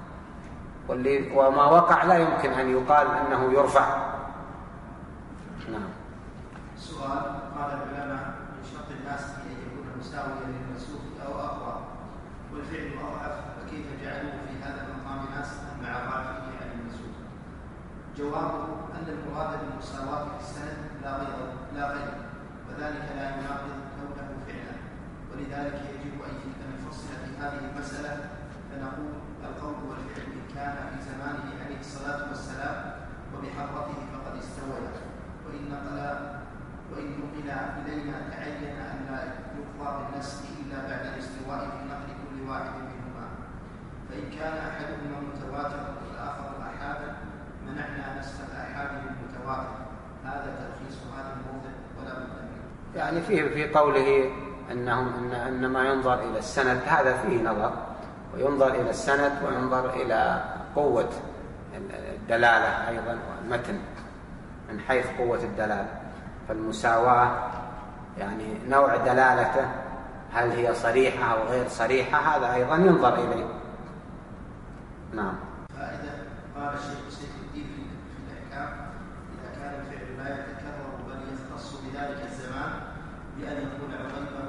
وما وقع لا يمكن أن يقال أنه يرفع. نعم. السؤال: قال العلماء من شرط الناس أن يكون مساويا للمنسوخ أو أقوى، والفعل أضعف، فكيف جعلوه في هذا المقام ناسخا مع ضعفه عن المنسوخ؟ جوابه أن المراد بالمساواة في السند لا غير لا غير وذلك لا يناقض كونه فعلا، ولذلك يجب أن نفصل في هذه المسألة فنقول: القول والفعل إن كان في زمانه عليه الصلاة والسلام وبحضرته فقد استويا، وإن نقل وإن نقل إلينا تعين أن لا يقضى بالنسخ إلا بعد الاستواء في نقل كل واحد منهما، فإن كان أحدهما متواترا والآخر آحادا منعنا نسخ الآحاد بالمتواتر. هذا تلخيص هذا الموضع ولا بد منه. يعني فيه في قوله أنهم إن, إن ما ينظر إلى السند، هذا فيه نظر، وينظر إلى السند وينظر إلى قوة الدلالة أيضا والمتن من حيث قوة الدلالة. فالمساواة يعني نوع دلالته هل هي صريحة أو غير صريحة، هذا أيضا ينظر إليه. نعم. فإذا قال الشيخ سيف الدين في الأحكام: إذا كان الفعل لا يتكرر بل يختص بذلك الزمان بأن يكون عقيبه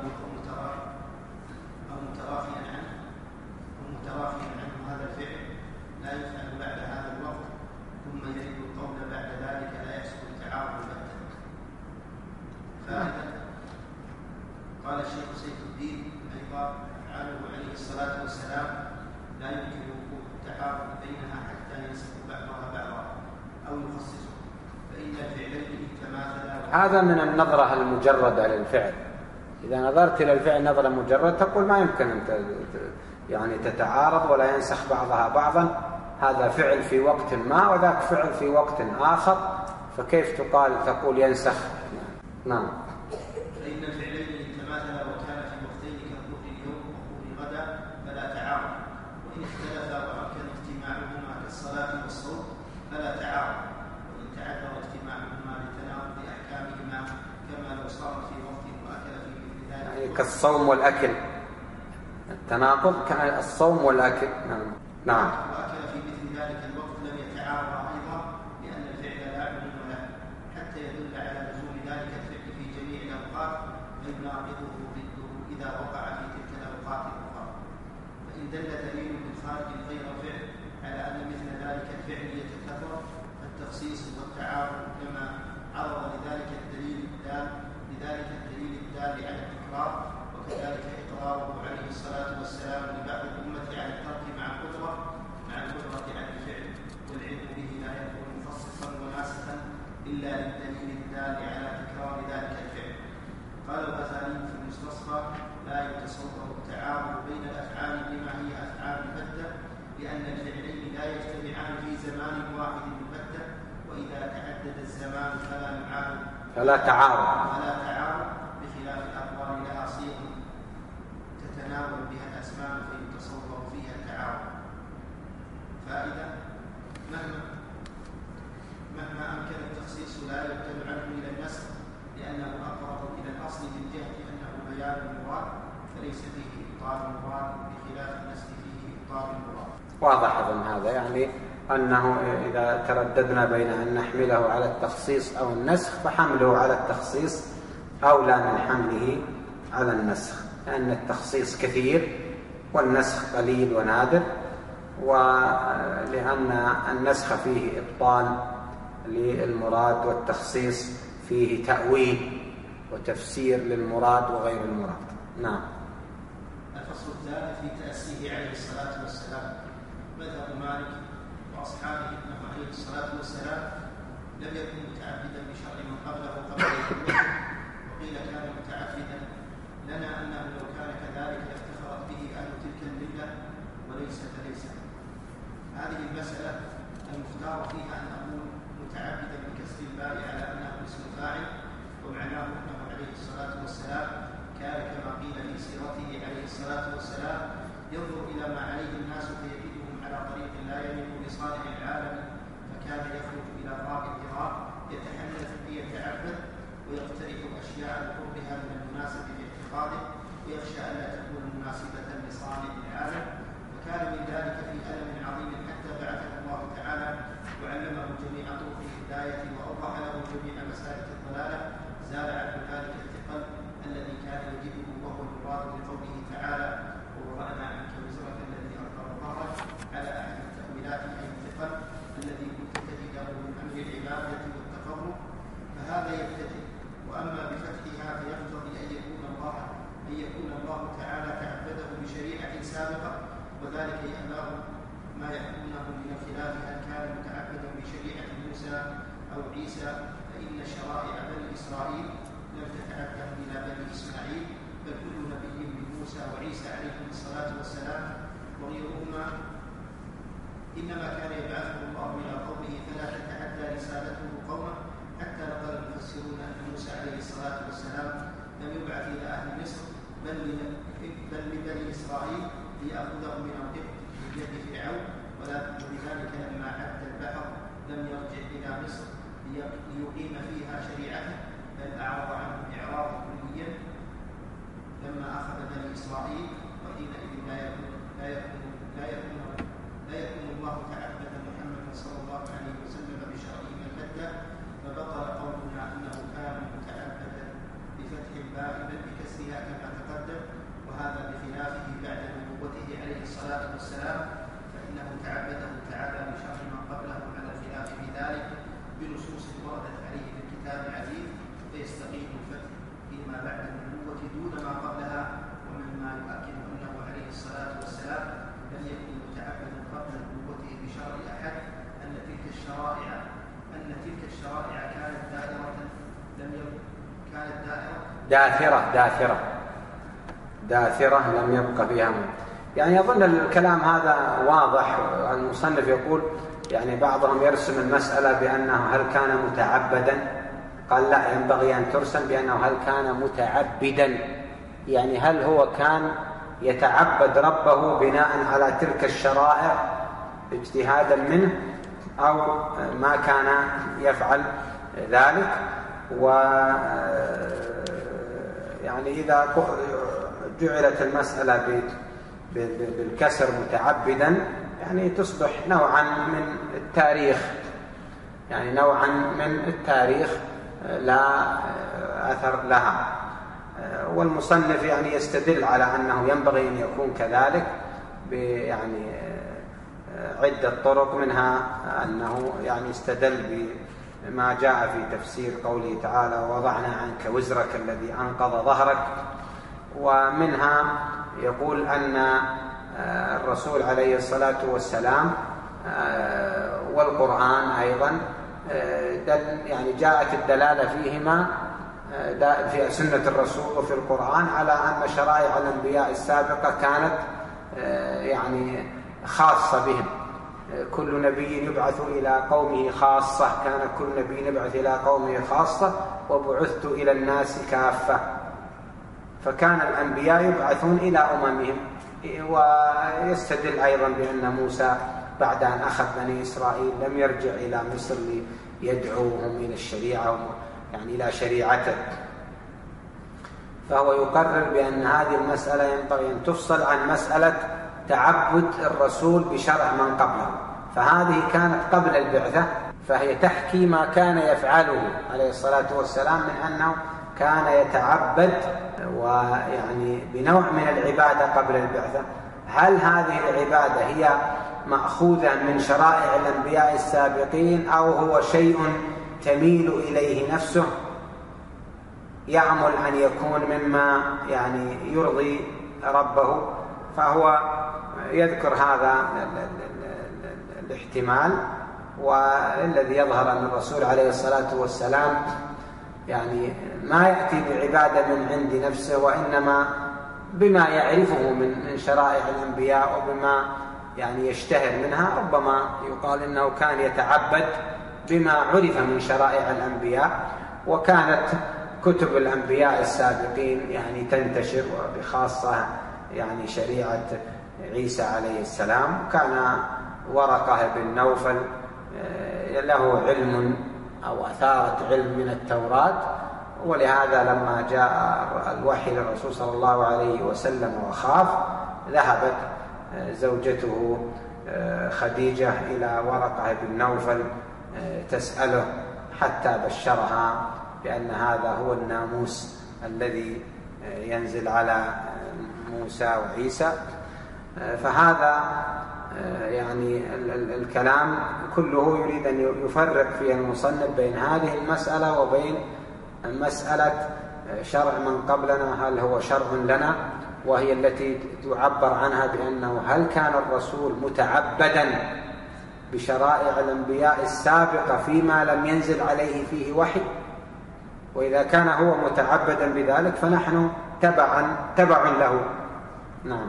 أو متراخيا عنه أو متراخيا عنه هذا الفعل لا يفعل بعد هذا الوقت، ثم يرد القول بعد ذلك لا يحصل التعارض البتة. فإذا قال الشيخ سيف الدين أيضا: أفعاله عليه الصلاة والسلام لا يمكن وقوع التعارض بينها حتى ينسخ بعضها بعضا أو يخصصه، فإن الفعلين تماثلا. هذا من النظرة المجردة للفعل. إذا نظرت إلى الفعل نظرة مجردة تقول ما يمكن أن يعني تتعارض ولا ينسخ بعضها بعضا، هذا فعل في وقت ما وذاك فعل في وقت آخر، فكيف تقال تقول ينسخ؟ نعم. فإن الفعلين تماثلا وكان في وقتين كالظهر اليوم وظهر غدا فلا تعارض، وإن اختلفا وأمكن اجتماعهما كالصلاة والصوم فلا تعارض، وإن تعذر اجتماعهما لتناقض أحكامهما كما لو صار في وقت وأكل في مثل ذلك. يعني كالصوم والأكل، التناقض كالصوم والأكل. نعم. نعم. وأكل في مثل ذلك الوقت لم يتعارض أيضا، لأن الفعل لا عموم له حتى يدل على لزوم ذلك الفعل في جميع الأوقات ويناقضه ضده إذا وقع في تلك الأوقات الأخرى. فإن دل دليل من خارج غير فعل على أن مثل ذلك الفعل يتكرر فالتخصيص والتعارض كما عرض لذلك الدليل الدال لذلك الدليل الدال على التكرار، وكذلك إقراره عليه الصلاة والسلام لبعض الأمة على الترك مع القدرة مع القدرة على الفعل، والعلم به لا يكون مخصصا وناسخا إلا للدليل الدال على تكرار ذلك الفعل. قال الغزالي في المستصفى: لا يتصور التعارض بين الأفعال بما هي أفعال البتة، لأن الفعلين لا يجتمعان في زمان واحد البتة، وإذا تعدد الزمان فلا نعارض فلا تعارض فلا تعارض بخلاف الأقوال لها صيغ تتناول بها الأزمان فيتصور فيها التعارض. فإذا مهما مهما أمكن التخصيص لا يبتل عنه إلى النسخ، لأنه أقرب إلى الأصل فليس فيه إبطال المراد بخلاف النسخ فيه إبطال المراد. واضح أظن هذا، يعني أنه إذا ترددنا بين أن نحمله على التخصيص أو النسخ فحمله على التخصيص أولى من حمله على النسخ، لأن التخصيص كثير والنسخ قليل ونادر، ولأن النسخ فيه إبطال للمراد والتخصيص فيه تأويل وتفسير للمراد وغير المراد. نعم. الفصل الثاني في تأسيه عليه الصلاة والسلام. مذهب مالك وأصحابه أنه عليه الصلاة والسلام لم يكن متعبدا بشرع من قبله قبل نبوته، وقيل كان متعبدا لنا أنه لو كان كذلك لافتخرت به أهل تلك الملة وليس فليس. هذه المسألة المختار فيها أن أقول متعبدا بكسر الباء على أنه اسم فاعل، ومعناه أنه عليه الصلاة والسلام كان كما قيل في سيرته عليه الصلاة والسلام ينظر إلى ما عليه الناس فيجدهم على طريق لا يليق بصالح العالم، فكان يخرج إلى غار الحراء يتحنث ليتعبد ويقترح أشياء لقربها من المناسب في اعتقاده، ويخشى ألا تكون مناسبة لصالح العالم، فكان من ذلك في ألم عظيم حتى بعثه الله تعالى وعلمه جميع طرق الهداية وأوضح له جميع مسالك الضلالة، زال عنه ذلك الثقل الذي كان يجده وهو المراد بقوله تعالى ووضعنا عنك وزرك الذي أنقض ظهرك، على أحد التأويلات أي الثقل الذي كنت تجده من أمر العبادة والتقرب، فهذا يفتتح. وأما بفتحها فيقتضي أن يكون الله أن يكون الله تعالى تعبده بشريعة سابقة، وذلك يأباه ما يحكونه من الخلاف هل كان متعبدا بشريعة موسى أو عيسى، فإن شرائع بني إسرائيل لم تتعبد إلى بني إسماعيل، بل كل نبي من موسى وعيسى عليهم الصلاة والسلام وغيرهما إنما كان يبعثه الله إلى قومه فلا تتعدى رسالته قومه، حتى نقل المفسرون أن موسى عليه الصلاة والسلام لم يبعث إلى أهل مصر بل لبني إسرائيل ليأخذهم من القبط من يد فرعون، ولذلك لما عد البحر لم يرجع إلى مصر ليقيم فيها شريعته، بل أعرض عنهم إعراضا كليا لما أخذ بني إسرائيل، وحينئذ لا يكون لا يكون لا يكون لا يكون الله تعبد محمد صلى الله عليه وسلم بشرعه البتة، فبطل قولنا أنه كان متعبدا بفتح الباء بل بكسرها كما تقدم، وهذا بخلافه بعد نبوته عليه الصلاة والسلام، فإنه تعبده تعالى بشرع من قبله على الخلاف في ذلك بنصوص وردت عليه في الكتاب العزيز، فيستقيم الفتح فيما بعد النبوة دون ما قبلها، ومما يؤكد أنه عليه الصلاة والسلام لم يكن متعبدا قبل نبوته بشرع أحد، أن تلك الشرائع أن تلك الشرائع كانت دائرة لم يكن كانت دائرة داثرة داثرة داثرة لم يبق فيها من. يعني أظن الكلام هذا واضح. المصنف يقول يعني بعضهم يرسم المسألة بأنه هل كان متعبدا، قال لا، ينبغي أن ترسم بأنه هل كان متعبدا، يعني هل هو كان يتعبد ربه بناء على تلك الشرائع اجتهادا منه، أو ما كان يفعل ذلك. و يعني إذا جعلت المسألة بالكسر متعبدا يعني تصبح نوعا من التاريخ، يعني نوعا من التاريخ لا أثر لها. والمصنف يعني يستدل على أنه ينبغي أن يكون كذلك يعني عدة طرق، منها أنه يعني استدل بما جاء في تفسير قوله تعالى ووضعنا عنك وزرك الذي أنقض ظهرك، ومنها يقول أن الرسول عليه الصلاة والسلام والقرآن أيضا يعني جاءت الدلالة فيهما في سنة الرسول وفي القرآن على أن شرائع الأنبياء السابقة كانت يعني خاصة بهم، كل نبي يبعث إلى قومه خاصة، كان كل نبي يبعث إلى قومه خاصة وبعثت إلى الناس كافة، فكان الأنبياء يبعثون إلى أممهم. ويستدل أيضا بأن موسى بعد أن أخذ بني إسرائيل لم يرجع إلى مصر ليدعوهم إلى الشريعة، يعني إلى شريعته. فهو يقرر بأن هذه المسألة ينبغي أن تفصل عن مسألة تعبد الرسول بشرع من قبله، فهذه كانت قبل البعثة، فهي تحكي ما كان يفعله عليه الصلاة والسلام من أنه كان يتعبد ويعني بنوع من العبادة قبل البعثة. هل هذه العبادة هي مأخوذة من شرائع الأنبياء السابقين أو هو شيء تميل إليه نفسه يعمل أن يكون مما يعني يرضي ربه؟ فهو يذكر هذا الاحتمال، والذي يظهر أن الرسول عليه الصلاة والسلام يعني ما يأتي بعبادة من عند نفسه، وإنما بما يعرفه من شرائع الأنبياء وبما يعني يشتهر منها. ربما يقال إنه كان يتعبد بما عرف من شرائع الأنبياء، وكانت كتب الأنبياء السابقين يعني تنتشر، وبخاصة يعني شريعة عيسى عليه السلام. كان ورقة بن نوفل له علم أو أثارة علم من التوراة، ولهذا لما جاء الوحي للرسول صلى الله عليه وسلم وخاف، ذهبت زوجته خديجة إلى ورقة بن نوفل تسأله حتى بشرها بأن هذا هو الناموس الذي ينزل على موسى وعيسى. فهذا يعني الكلام كله يريد أن يفرق فيه المصنف بين هذه المسألة وبين مسألة شرع من قبلنا، هل هو شرع لنا، وهي التي تعبر عنها بأنه هل كان الرسول متعبدا بشرائع الأنبياء السابقة فيما لم ينزل عليه فيه وحي، وإذا كان هو متعبدا بذلك فنحن تبعا تبع له. نعم.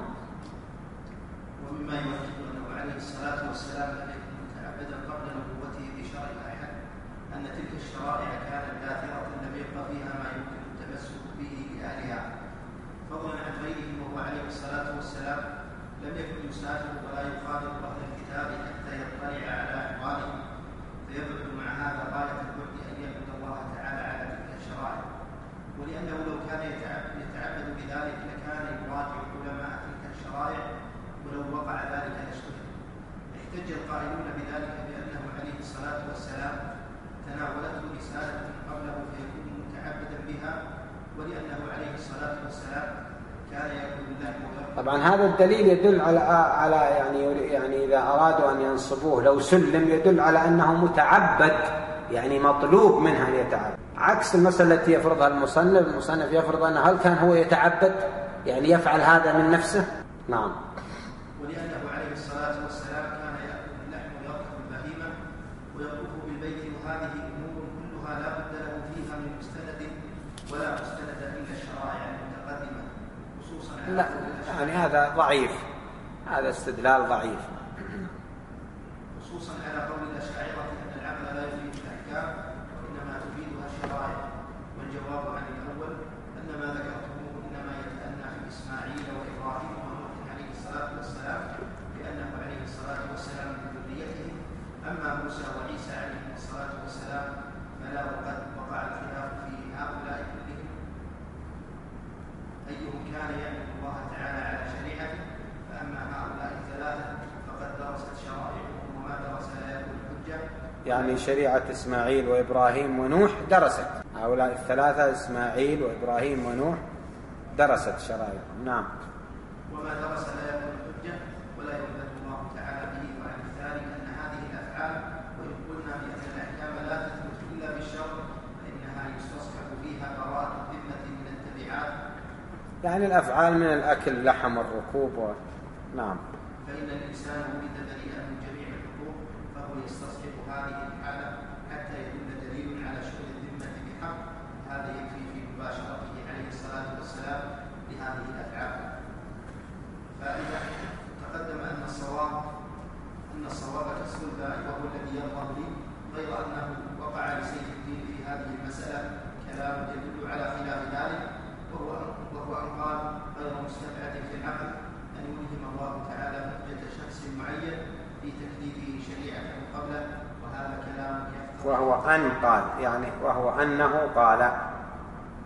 ومما يؤكد أنه عليه الصلاة والسلام لم يكن متعبدا قبل نبوته بشرع أحد أن تلك الشرائع كانت داثرة لم يبق فيها ما يمكن التمسك به بأهلها، فضلا عن غيره. وهو عليه الصلاة والسلام لم يكن يسافر ولا يخالط أهل الكتاب حتى يطلع على أحوالهم، فيبعد مع هذا غاية البعد أن يعبد الله تعالى على تلك الشرائع. ولأنه لو كان يتعبد بذلك لكان يراجع علماء تلك الشرائع، ولو وقع ذلك لاشتهر. احتج القائلون بذلك بأنه عليه الصلاة والسلام تناولته رسالة قبله فيكون متعبدا بها، ولأنه عليه الصلاة والسلام كان يأكل اللحم ويرقى. طبعا هذا الدليل يدل على على يعني يعني إذا أرادوا أن ينصبوه لو سلم يدل على أنه متعبد، يعني مطلوب منه أن يتعبد، عكس المسألة التي يفرضها المصنف. المصنف يفرض أنه هل كان هو يتعبد يعني يفعل هذا من نفسه؟ نعم. ولأنه عليه الصلاة والسلام كان يأكل اللحم ويركب البهيمة ويطوف بالبيت، وهذه أمور كلها لا بد له فيها من مستند، ولا مستند إلا الشرائع المتقدمة، خصوصا لا يعني هذا ضعيف، هذا استدلال ضعيف، خصوصا على قول الأشاعرة أن العقل لا يفيد الأحكام وإنما تفيدها الشرائع. والجواب عن الأول أن ما ذكرته إنما يتأنى في إسماعيل وإبراهيم ونوح عليه الصلاة والسلام، لأنه عليه الصلاة والسلام من ذريته. أما موسى وعيسى عليهم الصلاة والسلام فلا، وقد وقع الخلاف في هؤلاء كلهم أيهم كان يعبد الله تعالى على شريعته. فأما هؤلاء الثلاثة فقد درست شرائعهم، وما درس لا يكون حجة. يعني شريعة إسماعيل وإبراهيم ونوح درست، هؤلاء الثلاثة إسماعيل وإبراهيم ونوح درست شرائعهم. نعم. وما درس لا يكون حجة ولا يعبد الله تعالى به. وعن ذلك أن هذه الأفعال وإن قلنا بأن الأحكام لا تثبت إلا بالشرع فإنها يستصحب فيها براءة الذمة من التبعات، يعني الأفعال من الأكل لحم الركوب و... نعم. فإن الإنسان ولد بريئا من جميع الحقوق، فهو يستصحب هذه الحالة حتى يدل دليل على شؤم الذمة بحق. هذا يكفي في مباشرته عليه الصلاة والسلام لهذه الأفعال. فإذا تقدم أن الصواب أن الصواب كسر الباء، وهو الذي يظهر لي، غير أنه وقع لسيف الدين في هذه المسألة كلام يدل على خلاف ذلك، وهو وهو أن قال غير مستبعد في العقل أن يلهم الله تعالى حجة شخص معين في تكليفه شريعة قبله، وهذا كلام يفترض. وهو أن قال يعني وهو أنه قال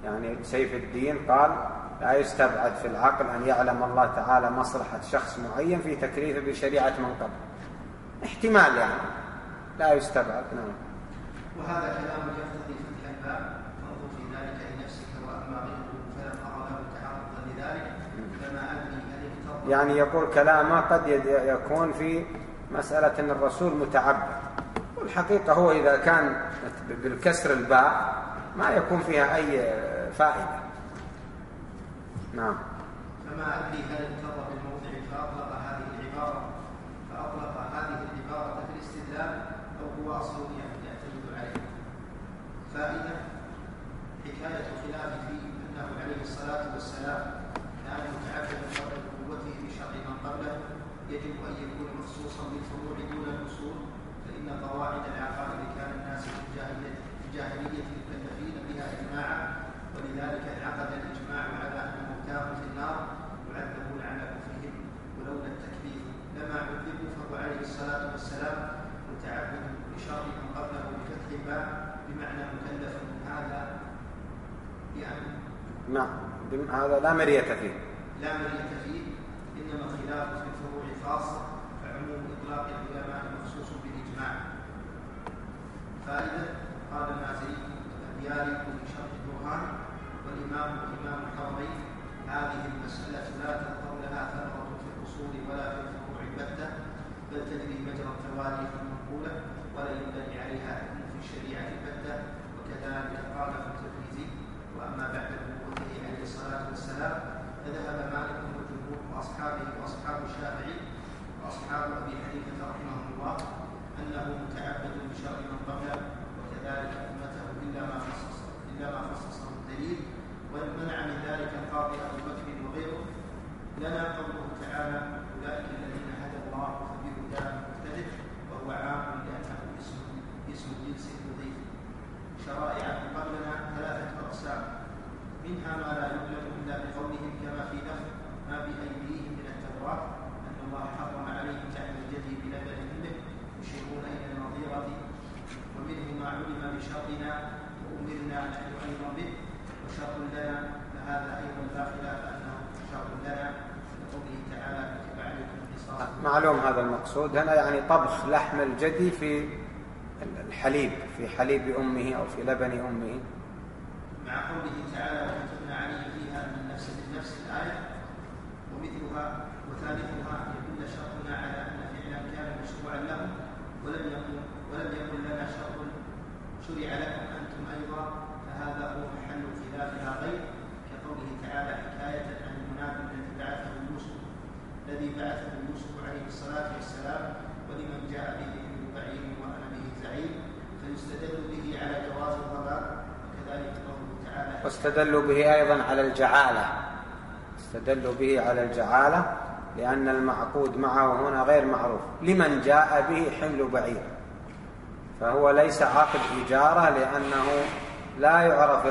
يعني سيف الدين قال لا يستبعد في العقل أن يعلم الله تعالى مصلحة شخص معين في تكليفه بشريعة من قبل، احتمال يعني لا يستبعد. نعم. وهذا كلام يقتضي فتح الباب، فانظر في ذلك لنفسك، واما غيره فلم ارى له تعرضا لذلك فما ادري هل اقتضى. يعني يقول كلامه قد يكون في مسألة أن الرسول متعبد، والحقيقة هو إذا كان بالكسر الباء ما يكون فيها أي فائدة. نعم. فما أدري هل اقتضى بالموضع فأطلق هذه العبارة فأطلق هذه العبارة في الاستدلال أو هو أصل يعتمد عليه. فائدة: حكاية خلاف في أنه عليه الصلاة والسلام كان متعبدا قبل نبوته بشرع من قبله يجب أن يكون مخصوصا بالفروع دون الأصول، فإن قواعد العقائد كان الناس في الجاهلية مكلفين بها إجماعا، ولذلك انعقد الإجماع على أن موتاهم في النار يعذبون على كفرهم، ولولا التكليف لما عذبوا. فهو عليه الصلاة والسلام متعبد بشرع من قبله بفتح الباء بمعنى مكلف. هذا يعني نعم هذا لا مرية فيه لا مرية فيه، إنما الخلاف في الفروع خاصة، فعموم إطلاق العلماء مخصوص بالإجماع. فإذا قال المازري الدياري في شرح البرهان: والإمام إمام الحرمين هذه المسألة لا تظهر لها ثمرة في الأصول ولا في الفروع البتة، بل تجري مجرى التواريخ المنقولة ولا ينبني عليها حكم في الشريعة البتة. وكذلك قال ابن الترمذي: وأما بعد نبوته عليه الصلاة والسلام فذهب مالك وجمهور وأصحابه وأصحاب الشافعي وأصحاب أبي حنيفة رحمهم الله أنه متعبد بشرع من قبله، وكذلك أمته إلا ما خصص إلا ما خصصه الدليل. ومنع من ذلك القاضي أبو بكر وغيره. لنا قوله تعالى: أولئك الذين هدى الله فبهداه مقتدر، وهو عام لأنه اسم اسم جنس مضيف. شرائع قبلنا ثلاثة أقسام، منها ما لا يعلم إلا بقولهم كما في نفي ما بأيديهم من التوراة أن الله حرم عليهم لحم الجدي بلبن منه يشيرون إلى النظيرة، ومنه ما علم بشرطنا وأمرنا نحن أيضا به وشرط لنا، فهذا أيضا لا خلاف أنه شرط لنا، لقوله تعالى: كتب عليكم القصاص. معلوم هذا المقصود هنا، يعني طبخ لحم الجدي في الحليب، في حليب أمه أو في لبن أمه. مع قوله تعالى: وكتبنا عليه فيها من نفس بالنفس الآية. ومثلها وثالثها يدل شرطنا على أن فعلا كان مشروعا له ولم يكن ولم يكن لنا شرط شرع لكم أنتم أيضا، فهذا هو محل خلاف لا غير، كقوله تعالى حكاية عن المنادي الذي بعثه يوسف الذي بعثه يوسف عليه الصلاة والسلام: ولمن جاء به ابن بعير وأنا به زعيم، فيستدل به على جواز الضلال. وكذلك قوله تعالى: واستدلوا به أيضا على الجعالة، استدلوا به على الجعالة لأن المعقود معه هنا غير معروف. لمن جاء به حمل بعير، فهو ليس عقد إجارة لأنه لا يعرف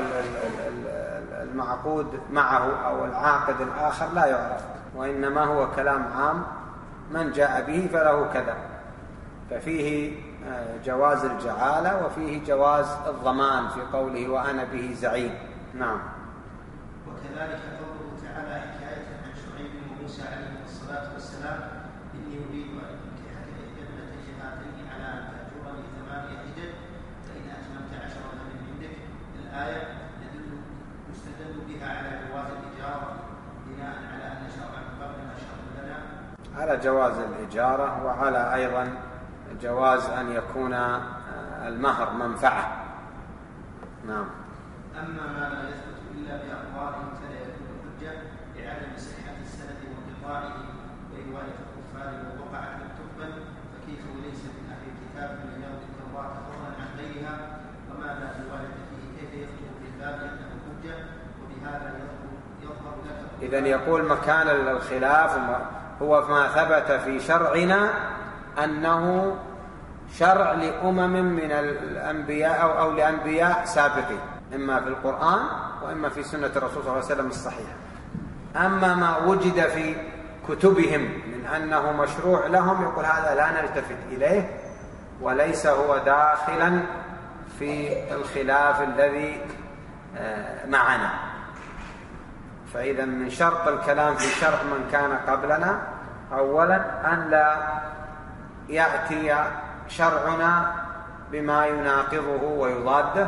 المعقود معه أو العاقد الآخر لا يعرف، وإنما هو كلام عام: من جاء به فله كذا. ففيه جواز الجعالة وفيه جواز الضمان في قوله وأنا به زعيم. نعم. وكذلك قوله تعالى حكاية عن شعيب وموسى عليه الصلاة والسلام: إني أريد أن أنكحك إحدى ابنتي هاتين على أن تأجرني ثمانية حجج فإن أتممت عشرة من عندك. الآية يدل يستدل بها على جواز الإجارة بناء على أن شرعا قبلنا شرع لنا على جواز الإجارة، وعلى أيضا جواز أن يكون المهر منفعة. نعم. أما ما لا يثبت إلا بأقوالهم فلا يكون حجة لعدم صحة السند وانقطاعه ورواية الكفار ووقعت لم تقبل، فكيف وليس من أهل الكتاب من يروي التوراة فضلا عن غيرها، وما لا رواية فيه كيف يخطر في الباب أنه حجة؟ وبهذا يظهر لك. إذن يقول مكان الخلاف هو ما ثبت في شرعنا أنه شرع لأمم من الأنبياء أو, أو لأنبياء سابقين، إما في القرآن وإما في سنة الرسول صلى الله عليه وسلم الصحيحة. أما ما وجد في كتبهم من أنه مشروع لهم يقول هذا لا نلتفت إليه، وليس هو داخلا في الخلاف الذي معنا. فإذا من شرط الكلام في شرع من كان قبلنا أولا أن لا يأتي شرعنا بما يناقضه ويضاده،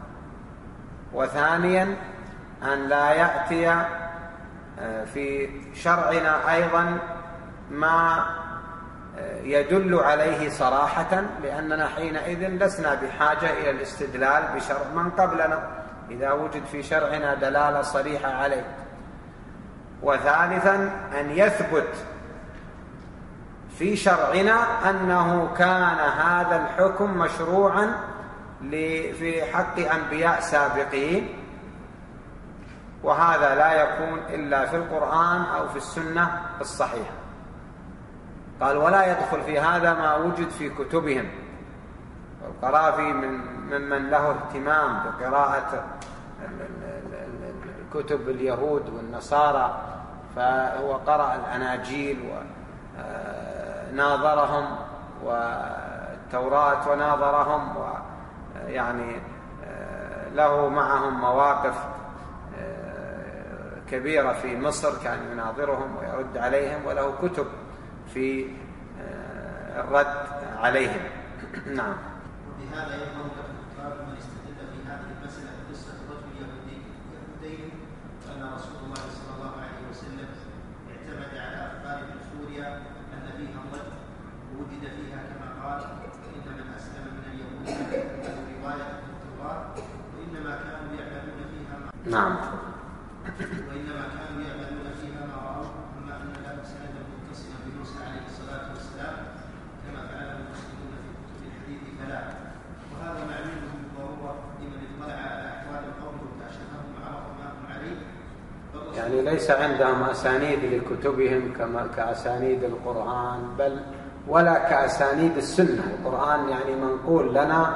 وثانيا أن لا يأتي في شرعنا أيضا ما يدل عليه صراحة، لأننا حينئذ لسنا بحاجة إلى الاستدلال بشرع من قبلنا إذا وجد في شرعنا دلالة صريحة عليه. وثالثا أن يثبت في شرعنا أنه كان هذا الحكم مشروعا في حق أنبياء سابقين، وهذا لا يكون إلا في القرآن أو في السنة الصحيحة. قال ولا يدخل في هذا ما وجد في كتبهم. القرافي من ممن له اهتمام بقراءة كتب اليهود والنصارى، فهو قرأ الأناجيل وناظرهم والتوراة وناظرهم، ويعني له معهم مواقف كبيرة في مصر، كان يناظرهم ويرد عليهم، وله كتب في الرد عليهم. نعم. وبهذا يظهر لك من استدل في هذه المسألة قصة رجل يهودي يهودي أن رسول الله صلى الله عليه وسلم اعتمد على أخبار من سوريا أن فيها الرجل ووجد فيها كما قال إن من أسلم من اليهود له رواية في التوراة، وإنما كانوا يعملون فيها ما نعم وإنما كانوا يعملون فيها ما رأوا، أما أن له سندا متصلا بموسى عليه الصلاة والسلام كما فعل المسلمون في كتب الحديث فلا. وهذا معلوم بالضرورة لمن اطلع على أحوال القوم وكاشفهم وعرف ما هم عليه. يعني ليس عندهم أسانيد لكتبهم كما كأسانيد القرآن، بل ولا كأسانيد السنة. القرآن يعني منقول لنا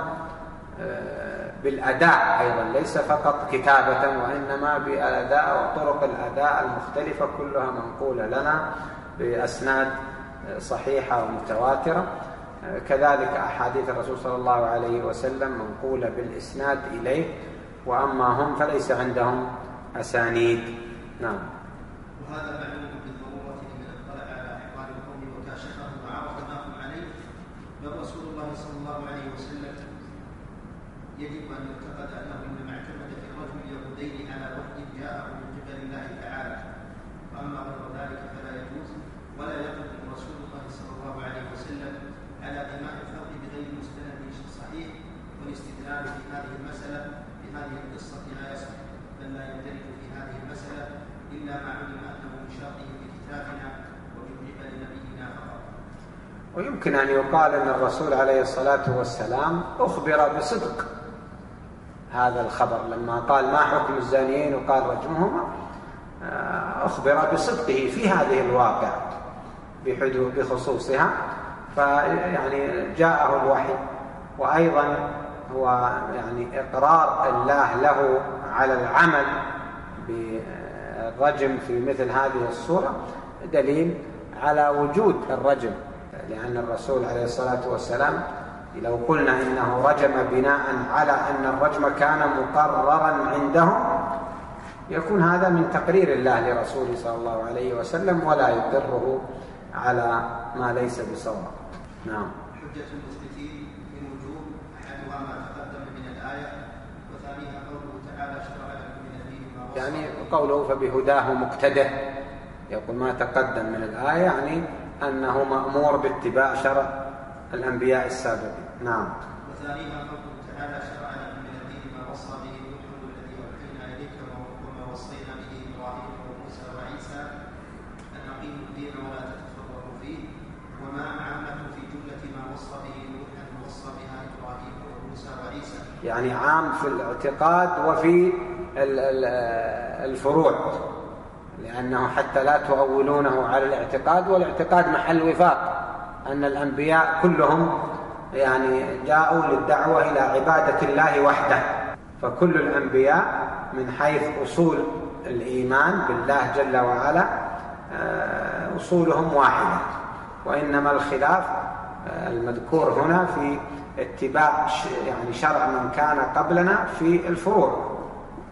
بالأداء أيضا، ليس فقط كتابة، وإنما بالأداء وطرق الأداء المختلفة كلها منقولة لنا بأسناد صحيحة ومتواترة. كذلك أحاديث الرسول صلى الله عليه وسلم منقولة بالإسناد إليه، وأما هم فليس عندهم أسانيد. نعم. وهذا معلوم بالضرورة لمن اطلع على أحوال القوم وكاشفهم وعرف ما هم عليه. بل رسول الله صلى الله عليه وسلم يجب أن يعتقد أنه إنما اعتمد في الرجل اليهودين على وحي جاءه من قبل الله تعالى، وأما غير ذلك فلا يجوز. ولا يقدم رسول الله صلى الله عليه وسلم على دماء الخلق بغير مستند صحيح، والاستدلال في هذه المسألة بهذه القصة لا يصح، بل لا يندرج في هذه المسألة إلا ما علم أنه من شرطه في كتابنا ومن قبل نبينا فقط. ويمكن أن يقال أن الرسول عليه الصلاة والسلام أخبر بصدق هذا الخبر لما قال ما حكم الزانيين وقال رجمهما، أخبر بصدقه في هذه الواقع بحدود بخصوصها، فيعني جاءه الوحي. وأيضا هو يعني إقرار الله له على العمل بالرجم في مثل هذه الصورة دليل على وجود الرجم، لأن الرسول عليه الصلاة والسلام لو قلنا إنه رجم بناء على أن الرجم كان مقررا عندهم يكون هذا من تقرير الله لرسوله صلى الله عليه وسلم، ولا يقره على ما ليس بصواب. نعم. حجة المثبتين من وجوه، أحدها ما تقدم من الآية، وثانيها قوله تعالى شرع لكم من الدين ما وصى. يعني قوله فبهداه مقتده، يقول ما تقدم من الآية يعني أنه مأمور باتباع شرع الأنبياء السابقين. نعم. وثانيها قوله تعالى شرع لكم من الدين ما وصى به نوح والذي أوحينا إليك وما وصينا به إبراهيم وموسى وعيسى أن أقيموا الدين ولا تتفرقوا فيه، وما عامة في جملة ما وصى به نوح ووصى بها إبراهيم وموسى وعيسى. يعني عام في الاعتقاد وفي الفروع، لأنه حتى لا تؤولونه على الاعتقاد، والاعتقاد محل وفاق أن الأنبياء كلهم يعني جاءوا للدعوة إلى عبادة الله وحده، فكل الأنبياء من حيث أصول الإيمان بالله جل وعلا أصولهم واحدة، وإنما الخلاف المذكور هنا في اتباع يعني شرع من كان قبلنا في الفروع.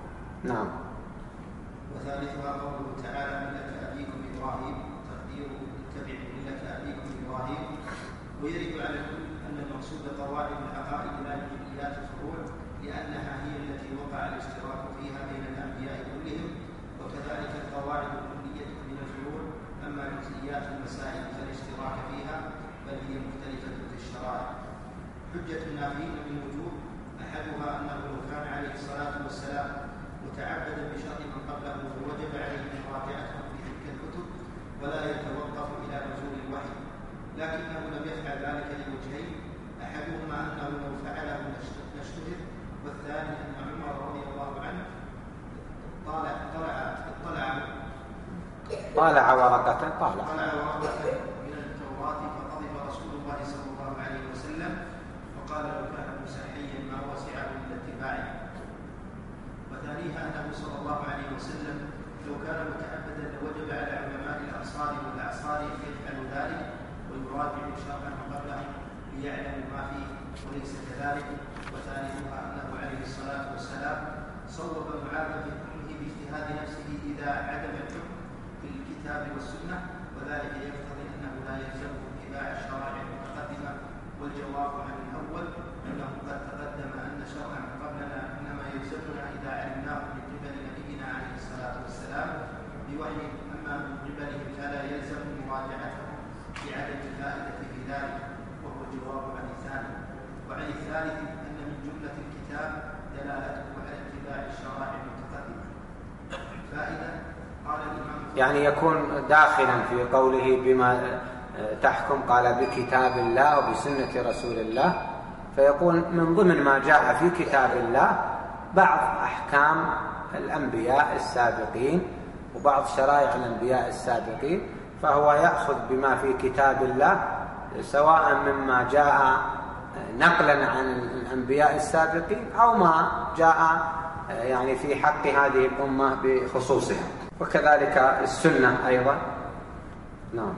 نعم. وثالثها قوله تعالى ملة أبيكم إبراهيم تقديره اتبعوا ملة أبيكم إبراهيم. ويرد على الكل أن المقصود قواعد العقائد لا جزئيات الفروع لأنها هي التي وقع الاشتراك فيها بين الأنبياء كلهم، وكذلك القواعد الكلية من الفروع. أما جزئيات المسائل فالاشتراك فيها بل هي مختلفة في الشرائع. حجة النافين من وجوه، أحدها أنه لو كان عليه الصلاة والسلام متعبدا بشرع من قبله ووجب عليه مراجعته في تلك الكتب ولا يتوقف إلى نزول الوحي، لكنه لم يفعل ذلك لوجهين، أحدهما أنه لو فعله لاشتهر، والثاني أن عمر رضي الله عنه طالع طلع اطلع طالع ورقة طالع طلع ورقة من التوراة فغضب رسول الله صلى الله عليه وسلم وقال لو كان موسى حيا ما وسعه إلا اتباعه. وثانيها أنه صلى الله عليه وسلم لو كان متعبدا لوجب على علماء الأبصار والأعصار أن يفعلوا ذلك ويراجعوا شرعا قبله ليعلموا ما فيه وليس كذلك. وثالثها أنه عليه الصلاة والسلام صوب معاذ في حكمه باجتهاد نفسه إذا عدم الحكم في الكتاب والسنة، وذلك يقتضي أنه لا يلزمه اتباع الشرائع المتقدمة. والجواب عن الأول أنه قد تقدم أن شرعا قبلنا إنما يلزمنا إذا علمناه من قبل نبينا عليه الصلاة والسلام بوحي، أما من قبلهم فلا يلزم مراجعته لعدم الفائدة في ذلك، وهو الجواب عن الثاني. وعن الثالث أن من جملة الكتاب دلالته على اتباع الشرائع المتقدمة. فائدة قال الإمام يعني يكون داخلا في قوله بما تحكم قال بكتاب الله وبسنة رسول الله، فيقول من ضمن ما جاء في كتاب الله بعض أحكام الأنبياء السابقين وبعض شرائع الأنبياء السابقين، فهو يأخذ بما في كتاب الله سواء مما جاء نقلا عن الأنبياء السابقين أو ما جاء يعني في حق هذه الأمة بخصوصها، وكذلك السنة أيضا. نعم.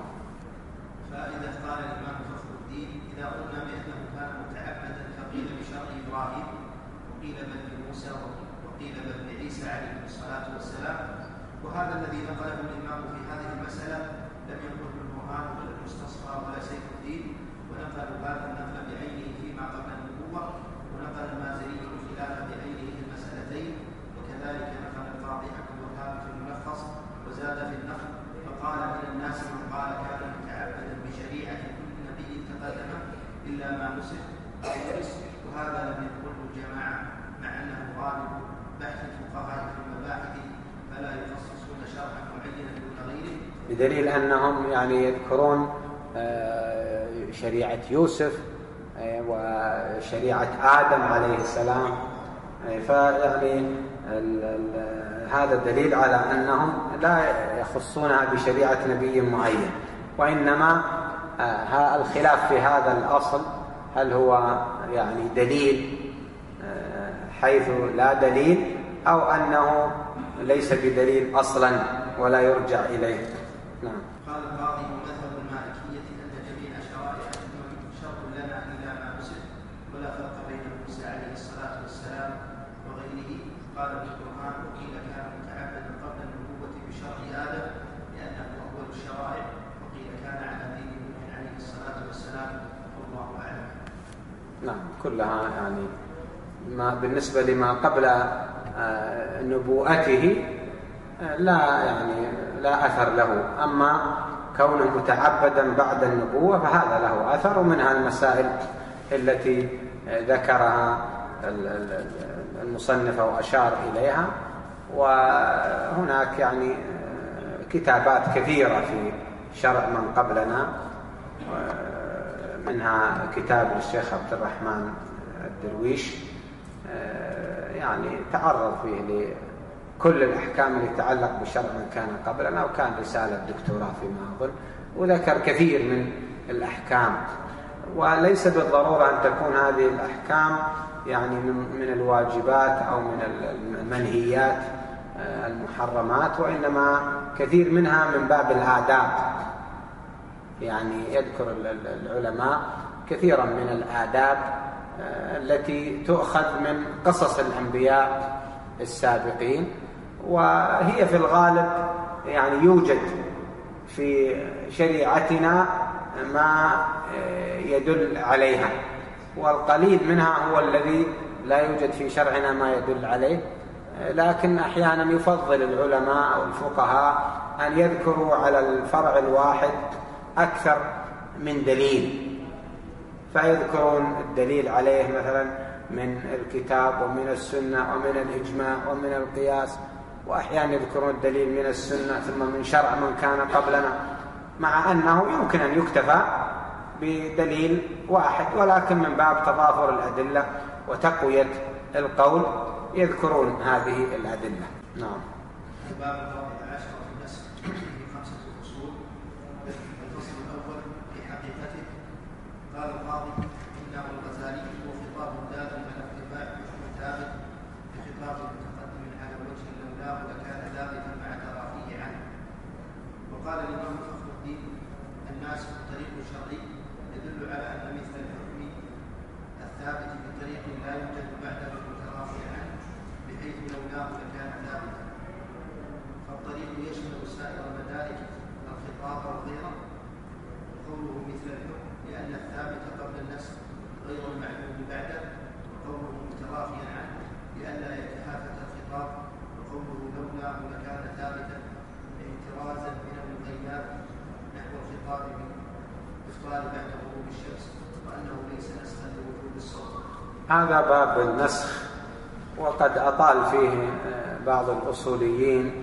فإذا قال الإمام فخر الدين إذا قلنا بأنه كان متعبدا فقيل بشرع إبراهيم وقيل بل بموسى وقيل بل بعيسى عليه الصلاة والسلام، وهذا الذي نقله الإمام في هذه المسألة لم ينقله البرهان ولا المستصفى ولا سيف الدين، ونقل هذا النقل بعينه فيما قبل النبوة، ونقل المازري الخلاف بعينه في المسألتين، وكذلك نقل القاضي عبد الوهاب في الملخص وزاد في النقل فقال من الناس من قال كان متعبدا بشريعة كل نبي تقدم إلا ما نسخ أو ورث، وهذا لم يقله الجماعة مع أنه غالب بحث الفقهاء في المباحث فلا يخصصون شرعا معينا دون غيره، بدليل أنهم يعني يذكرون شريعة يوسف وشريعة آدم عليه السلام، فيعني هذا دليل على أنهم لا يخصونها بشريعة نبي معين، وإنما الخلاف في هذا الأصل هل هو يعني دليل حيث لا دليل أو أنه ليس بدليل أصلا ولا يرجع إليه. نعم. قال القاضي ومذهب المالكية أن جميع شرائع شرط لنا إلى ما نسخ ولا فرق بين موسى عليه الصلاة والسلام وغيره. قال ابن البرهان وقيل كان متعبدا قبل النبوة بشرع آدم لأنه أول الشرائع، وقيل كان على دين نوح عليه الصلاة والسلام، والله أعلم. نعم. كلها يعني ما بالنسبة لما قبل نبوءته لا يعني لا أثر له، أما كونه متعبدا بعد النبوة فهذا له أثر، ومنها المسائل التي ذكرها المصنف وأشار إليها. وهناك يعني كتابات كثيرة في شرع من قبلنا، منها كتاب للشيخ عبد الرحمن الدرويش يعني تعرض فيه لكل الأحكام اللي تتعلق بشرع من كان قبلنا، وكان رسالة دكتوراه فيما أظن، وذكر كثير من الأحكام، وليس بالضرورة أن تكون هذه الأحكام يعني من الواجبات أو من المنهيات المحرمات، وإنما كثير منها من باب الآداب. يعني يذكر العلماء كثيرا من الآداب التي تؤخذ من قصص الأنبياء السابقين. وهي في الغالب يعني يوجد في شريعتنا ما يدل عليها، والقليل منها هو الذي لا يوجد في شرعنا ما يدل عليه. لكن أحيانا يفضل العلماء أو الفقهاء أن يذكروا على الفرع الواحد أكثر من دليل، فيذكرون الدليل عليه مثلا من الكتاب ومن السنة ومن الإجماع ومن القياس، وأحيانا يذكرون الدليل من السنة ثم من شرع من كان قبلنا، مع أنه يمكن أن يكتفى بدليل واحد، ولكن من باب تضافر الأدلة وتقوية القول يذكرون هذه الأدلة. نعم. الباب الرابع عشر في النسخ فيه خمسة فصول. الفصل الأول في حقيقته قال القاضي إنه الغزالي هو خطاب دال على ارتفاع حكم ثابت بخطاب متقدم على وجه لولاه لكان ثابتا مع ترافيه عنه. وقال الإمام فخر الدين الناسخ طريق شرعي يدل على أن مثل الحكم الثابت بطريق لا يوجد بعده المترافي عنه بحيث لولاه لكان ثابتا. فالطريق يشمل سائر مدارك الخطاب وغيره. وقوله مثل الحكم لأن الثابت قبل النسخ غير المعلوم بعده. وقوله مترافيا عنه لئلا يتهافت الخطاب. وقوله لولاه لكان ثابتا احترازا من المغياب نحو الخطاب بالإفطار بعد غروب الشمس، وأنه ليس نسخا لوجود الصوت. هذا باب النسخ، وقد أطال فيه بعض الأصوليين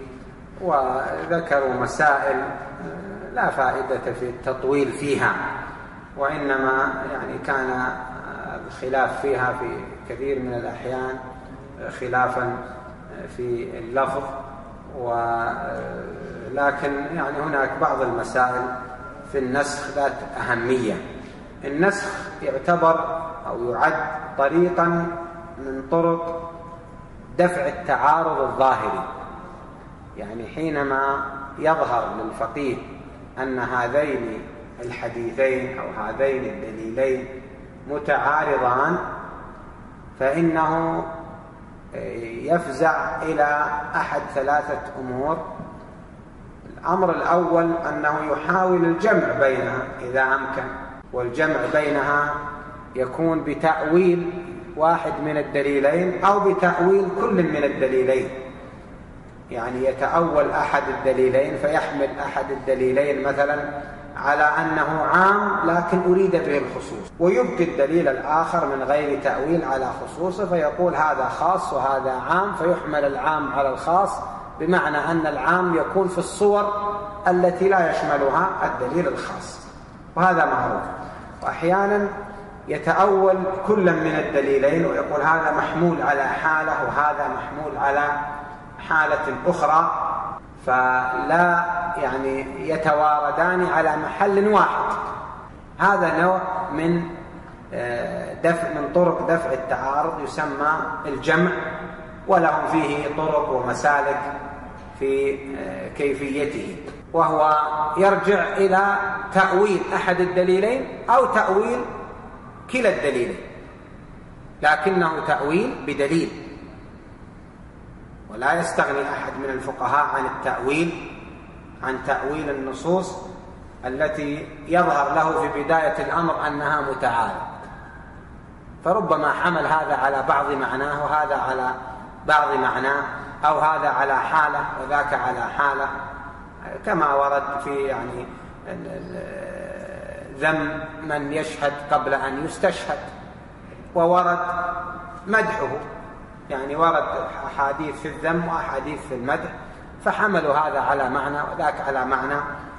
وذكروا مسائل لا فائدة في التطويل فيها، وإنما يعني كان الخلاف فيها في كثير من الأحيان خلافا في اللفظ، ولكن يعني هناك بعض المسائل في النسخ ذات أهمية. النسخ يعتبر أو يعد طريقا من طرق دفع التعارض الظاهري، يعني حينما يظهر للفقيه أن هذين الحديثين أو هذين الدليلين متعارضان فإنه يفزع إلى أحد ثلاثة أمور. الأمر الأول أنه يحاول الجمع بينها إذا أمكن، والجمع بينها يكون بتأويل واحد من الدليلين أو بتأويل كل من الدليلين، يعني يتأول أحد الدليلين فيحمل أحد الدليلين مثلا على أنه عام لكن أريد به الخصوص، ويبقي الدليل الآخر من غير تأويل على خصوصه فيقول هذا خاص وهذا عام، فيحمل العام على الخاص، بمعنى أن العام يكون في الصور التي لا يشملها الدليل الخاص، وهذا معروف. وأحيانا يتأول كل من الدليلين ويقول هذا محمول على حالة وهذا محمول على حالة أخرى، فلا يعني يتواردان على محل واحد. هذا نوع من دفع من طرق دفع التعارض يسمى الجمع، ولهم فيه طرق ومسالك في كيفيته، وهو يرجع إلى تأويل أحد الدليلين أو تأويل كلا الدليلين، لكنه تأويل بدليل. ولا يستغني أحد من الفقهاء عن التأويل عن تأويل النصوص التي يظهر له في بداية الأمر أنها متعارض، فربما حمل هذا على بعض معناه وهذا على بعض معناه، أو هذا على حالة وذاك على حالة، كما ورد في يعني ذم من يشهد قبل أن يستشهد، وورد مدحه، يعني ورد أحاديث في الذم وأحاديث في المدح، فحملوا هذا على معنى وذاك على معنى.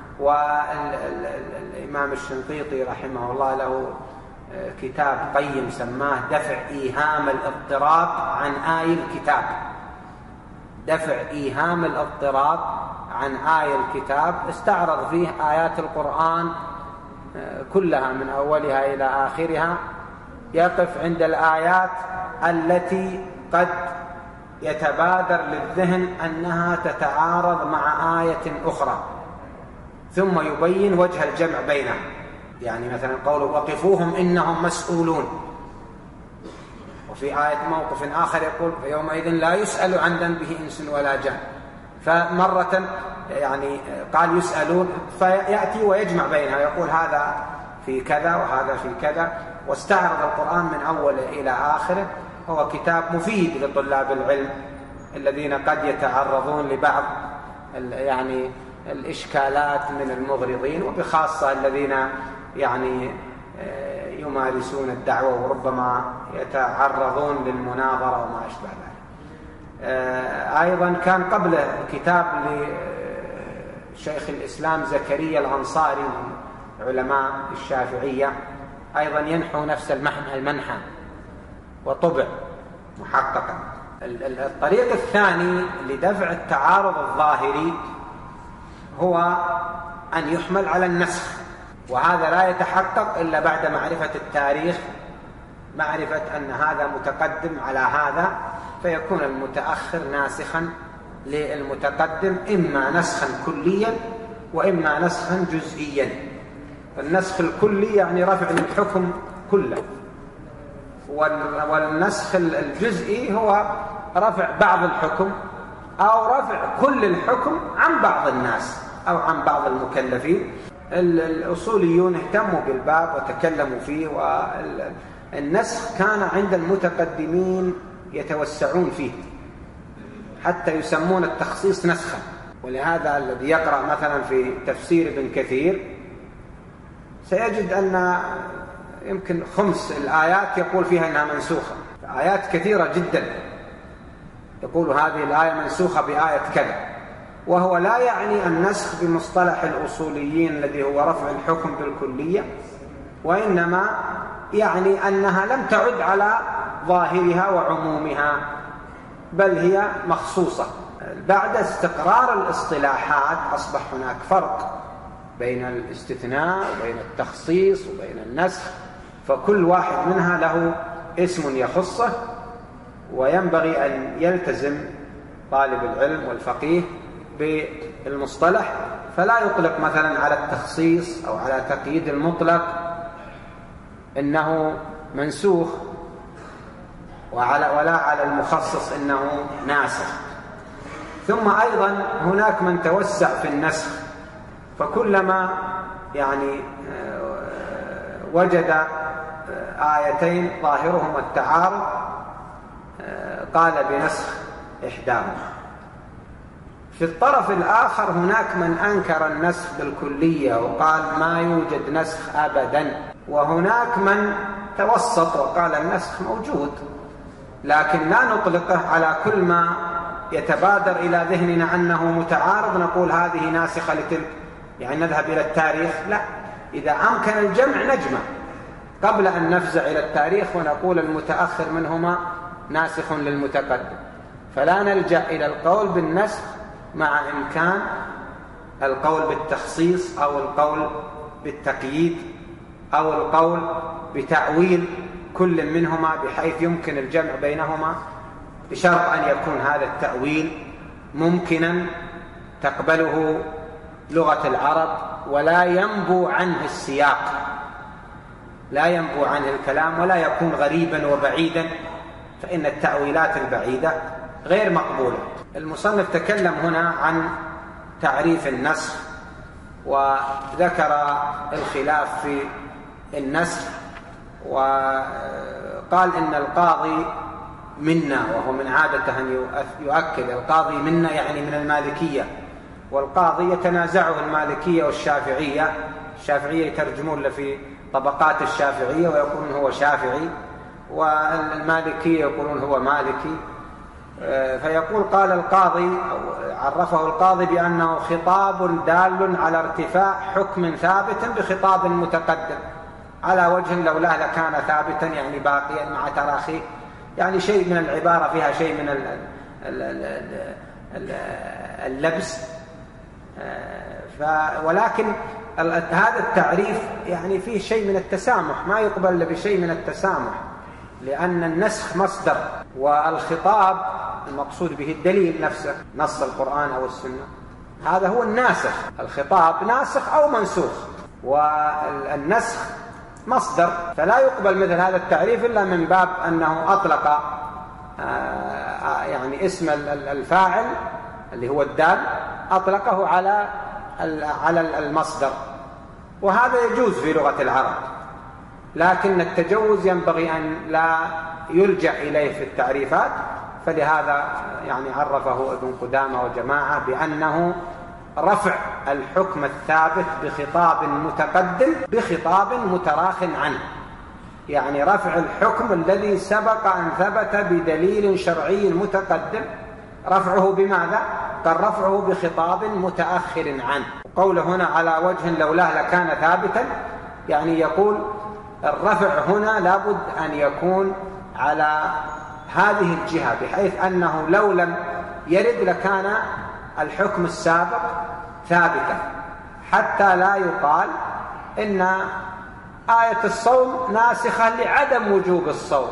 والإمام الشنقيطي رحمه الله له كتاب قيم سماه دفع إيهام الاضطراب عن آي الكتاب، دفع إيهام الاضطراب عن آي الكتاب، استعرض فيه آيات القرآن كلها من أولها إلى آخرها، يقف عند الآيات التي قد يتبادر للذهن أنها تتعارض مع آية أخرى، ثم يبين وجه الجمع بينها. يعني مثلا قوله وقفوهم إنهم مسؤولون، وفي آية موقف آخر يقول فيومئذ لا يسأل عن ذنبه إنس ولا جان. فمرة يعني قال يسألون فيأتي ويجمع بينها يقول هذا في كذا وهذا في كذا، واستعرض القرآن من أوله إلى آخره. هو كتاب مفيد لطلاب العلم الذين قد يتعرضون لبعض يعني الإشكالات من المغرضين، وبخاصة الذين يعني يمارسون الدعوة وربما يتعرضون للمناظرة وما أشبه ذلك. أيضا كان قبله كتاب لشيخ الإسلام زكريا الأنصاري من علماء الشافعية أيضا ينحو نفس المنحى وطبع محققا. الطريق الثاني لدفع التعارض الظاهري هو أن يحمل على النسخ، وهذا لا يتحقق إلا بعد معرفة التاريخ، معرفة أن هذا متقدم على هذا، فيكون المتأخر ناسخا للمتقدم، إما نسخا كليا وإما نسخا جزئيا. النسخ الكلي يعني رفع الحكم كله، والنسخ الجزئي هو رفع بعض الحكم أو رفع كل الحكم عن بعض الناس أو عن بعض المكلفين. الأصوليون اهتموا بالباب وتكلموا فيه، والنسخ كان عند المتقدمين يتوسعون فيه حتى يسمون التخصيص نسخا. ولهذا الذي يقرأ مثلا في تفسير ابن كثير سيجد أن يمكن خمس الآيات يقول فيها أنها منسوخة، آيات كثيرة جدا يقول هذه الآية منسوخة بآية كذا، وهو لا يعني النسخ بمصطلح الأصوليين الذي هو رفع الحكم بالكلية، وإنما يعني أنها لم تعد على ظاهرها وعمومها، بل هي مخصوصة. بعد استقرار الاصطلاحات أصبح هناك فرق بين الاستثناء وبين التخصيص وبين النسخ، فكل واحد منها له اسم يخصه، وينبغي أن يلتزم طالب العلم والفقيه بالمصطلح، فلا يطلق مثلا على التخصيص أو على تقييد المطلق إنه منسوخ، وعلى ولا على المخصص إنه ناسخ. ثم أيضا هناك من توسع في النسخ، فكلما يعني وجد آيتين ظاهرهما التعارض قال بنسخ إحداهما. في الطرف الآخر هناك من أنكر النسخ بالكلية وقال ما يوجد نسخ أبدا، وهناك من توسط وقال النسخ موجود، لكن لا نطلقه على كل ما يتبادر إلى ذهننا أنه متعارض نقول هذه ناسخة لتلك، يعني نذهب إلى التاريخ. لا، إذا أمكن الجمع نجمع قبل أن نفزع إلى التاريخ ونقول المتأخر منهما ناسخ للمتقدم، فلا نلجأ إلى القول بالنسخ مع إمكان القول بالتخصيص أو القول بالتقييد أو القول بتأويل كل منهما بحيث يمكن الجمع بينهما، بشرط أن يكون هذا التأويل ممكنا تقبله لغة العرب ولا ينبو عنه السياق، لا ينبو عنه الكلام ولا يكون غريبا وبعيدا، فإن التأويلات البعيدة غير مقبولة. المصنف تكلم هنا عن تعريف النسخ، وذكر الخلاف في النسخ، وقال إن القاضي منا، وهو من عادته أن يؤكد القاضي منا يعني من المالكية، والقاضي يتنازعه المالكية والشافعية، الشافعية يترجمون له في طبقات الشافعية ويقولون هو شافعي، والمالكية يقولون هو مالكي. فيقول قال القاضي أو عرفه القاضي بأنه خطاب دال على ارتفاع حكم ثابت بخطاب متقدم على وجه لولاه لكان ثابتا، يعني باقيا مع تراخيه، يعني شيء من العبارة فيها شيء من اللبس. ولكن هذا التعريف يعني فيه شيء من التسامح، ما يقبل بشيء من التسامح، لأن النسخ مصدر، والخطاب المقصود به الدليل نفسه، نص القرآن أو السنة، هذا هو الناسخ. الخطاب ناسخ أو منسوخ، والنسخ مصدر، فلا يقبل مثل هذا التعريف إلا من باب أنه أطلق يعني اسم الفاعل اللي هو الدال أطلقه على على المصدر، وهذا يجوز في لغة العرب، لكن التجوز ينبغي أن لا يلجأ إليه في التعريفات، فلهذا يعني عرفه ابن قدامة وجماعة بأنه رفع الحكم الثابت بخطاب متقدم بخطاب متراخ عنه، يعني رفع الحكم الذي سبق أن ثبت بدليل شرعي متقدم، رفعه بماذا؟ قال رفعه بخطاب متأخر عنه. قوله هنا على وجه لولاه لكان ثابتا، يعني يقول الرفع هنا لابد أن يكون على هذه الجهة، بحيث أنه لو لم يرد لكان الحكم السابق ثابتا، حتى لا يقال إن آية الصوم ناسخة لعدم وجوب الصوم،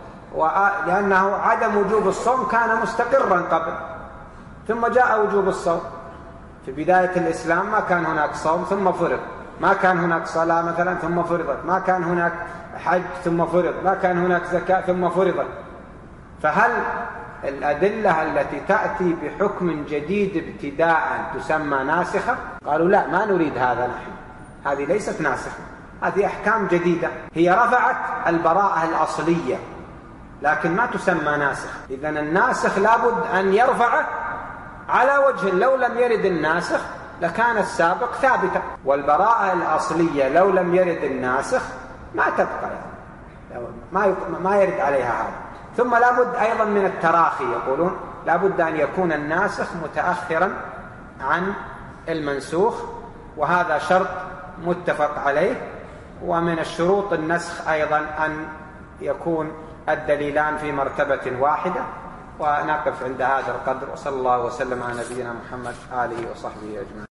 لأنه عدم وجوب الصوم كان مستقرا قبل، ثم جاء وجوب الصوم. في بداية الإسلام ما كان هناك صوم ثم فرض، ما كان هناك صلاة مثلا ثم فرضت، ما كان هناك حج ثم فرض، ما كان هناك زكاة ثم فرضت. فهل الأدلة التي تأتي بحكم جديد ابتداء تسمى ناسخة؟ قالوا لا، ما نريد هذا نحن، هذه ليست ناسخة، هذه أحكام جديدة، هي رفعت البراءة الأصلية لكن ما تسمى ناسخ. إذن الناسخ لابد أن يرفعه على وجه لو لم يرد الناسخ لكان السابق ثابتا، والبراءة الأصلية لو لم يرد الناسخ ما تبقى، يعني ما ما يرد عليها هذا. ثم لابد أيضا من التراخي، يقولون لابد أن يكون الناسخ متأخرا عن المنسوخ، وهذا شرط متفق عليه. ومن الشروط النسخ أيضا أن يكون الدليلان في مرتبة واحدة. ونقف عند هذا القدر، وصلى الله وسلم على نبينا محمد آله وصحبه أجمعين.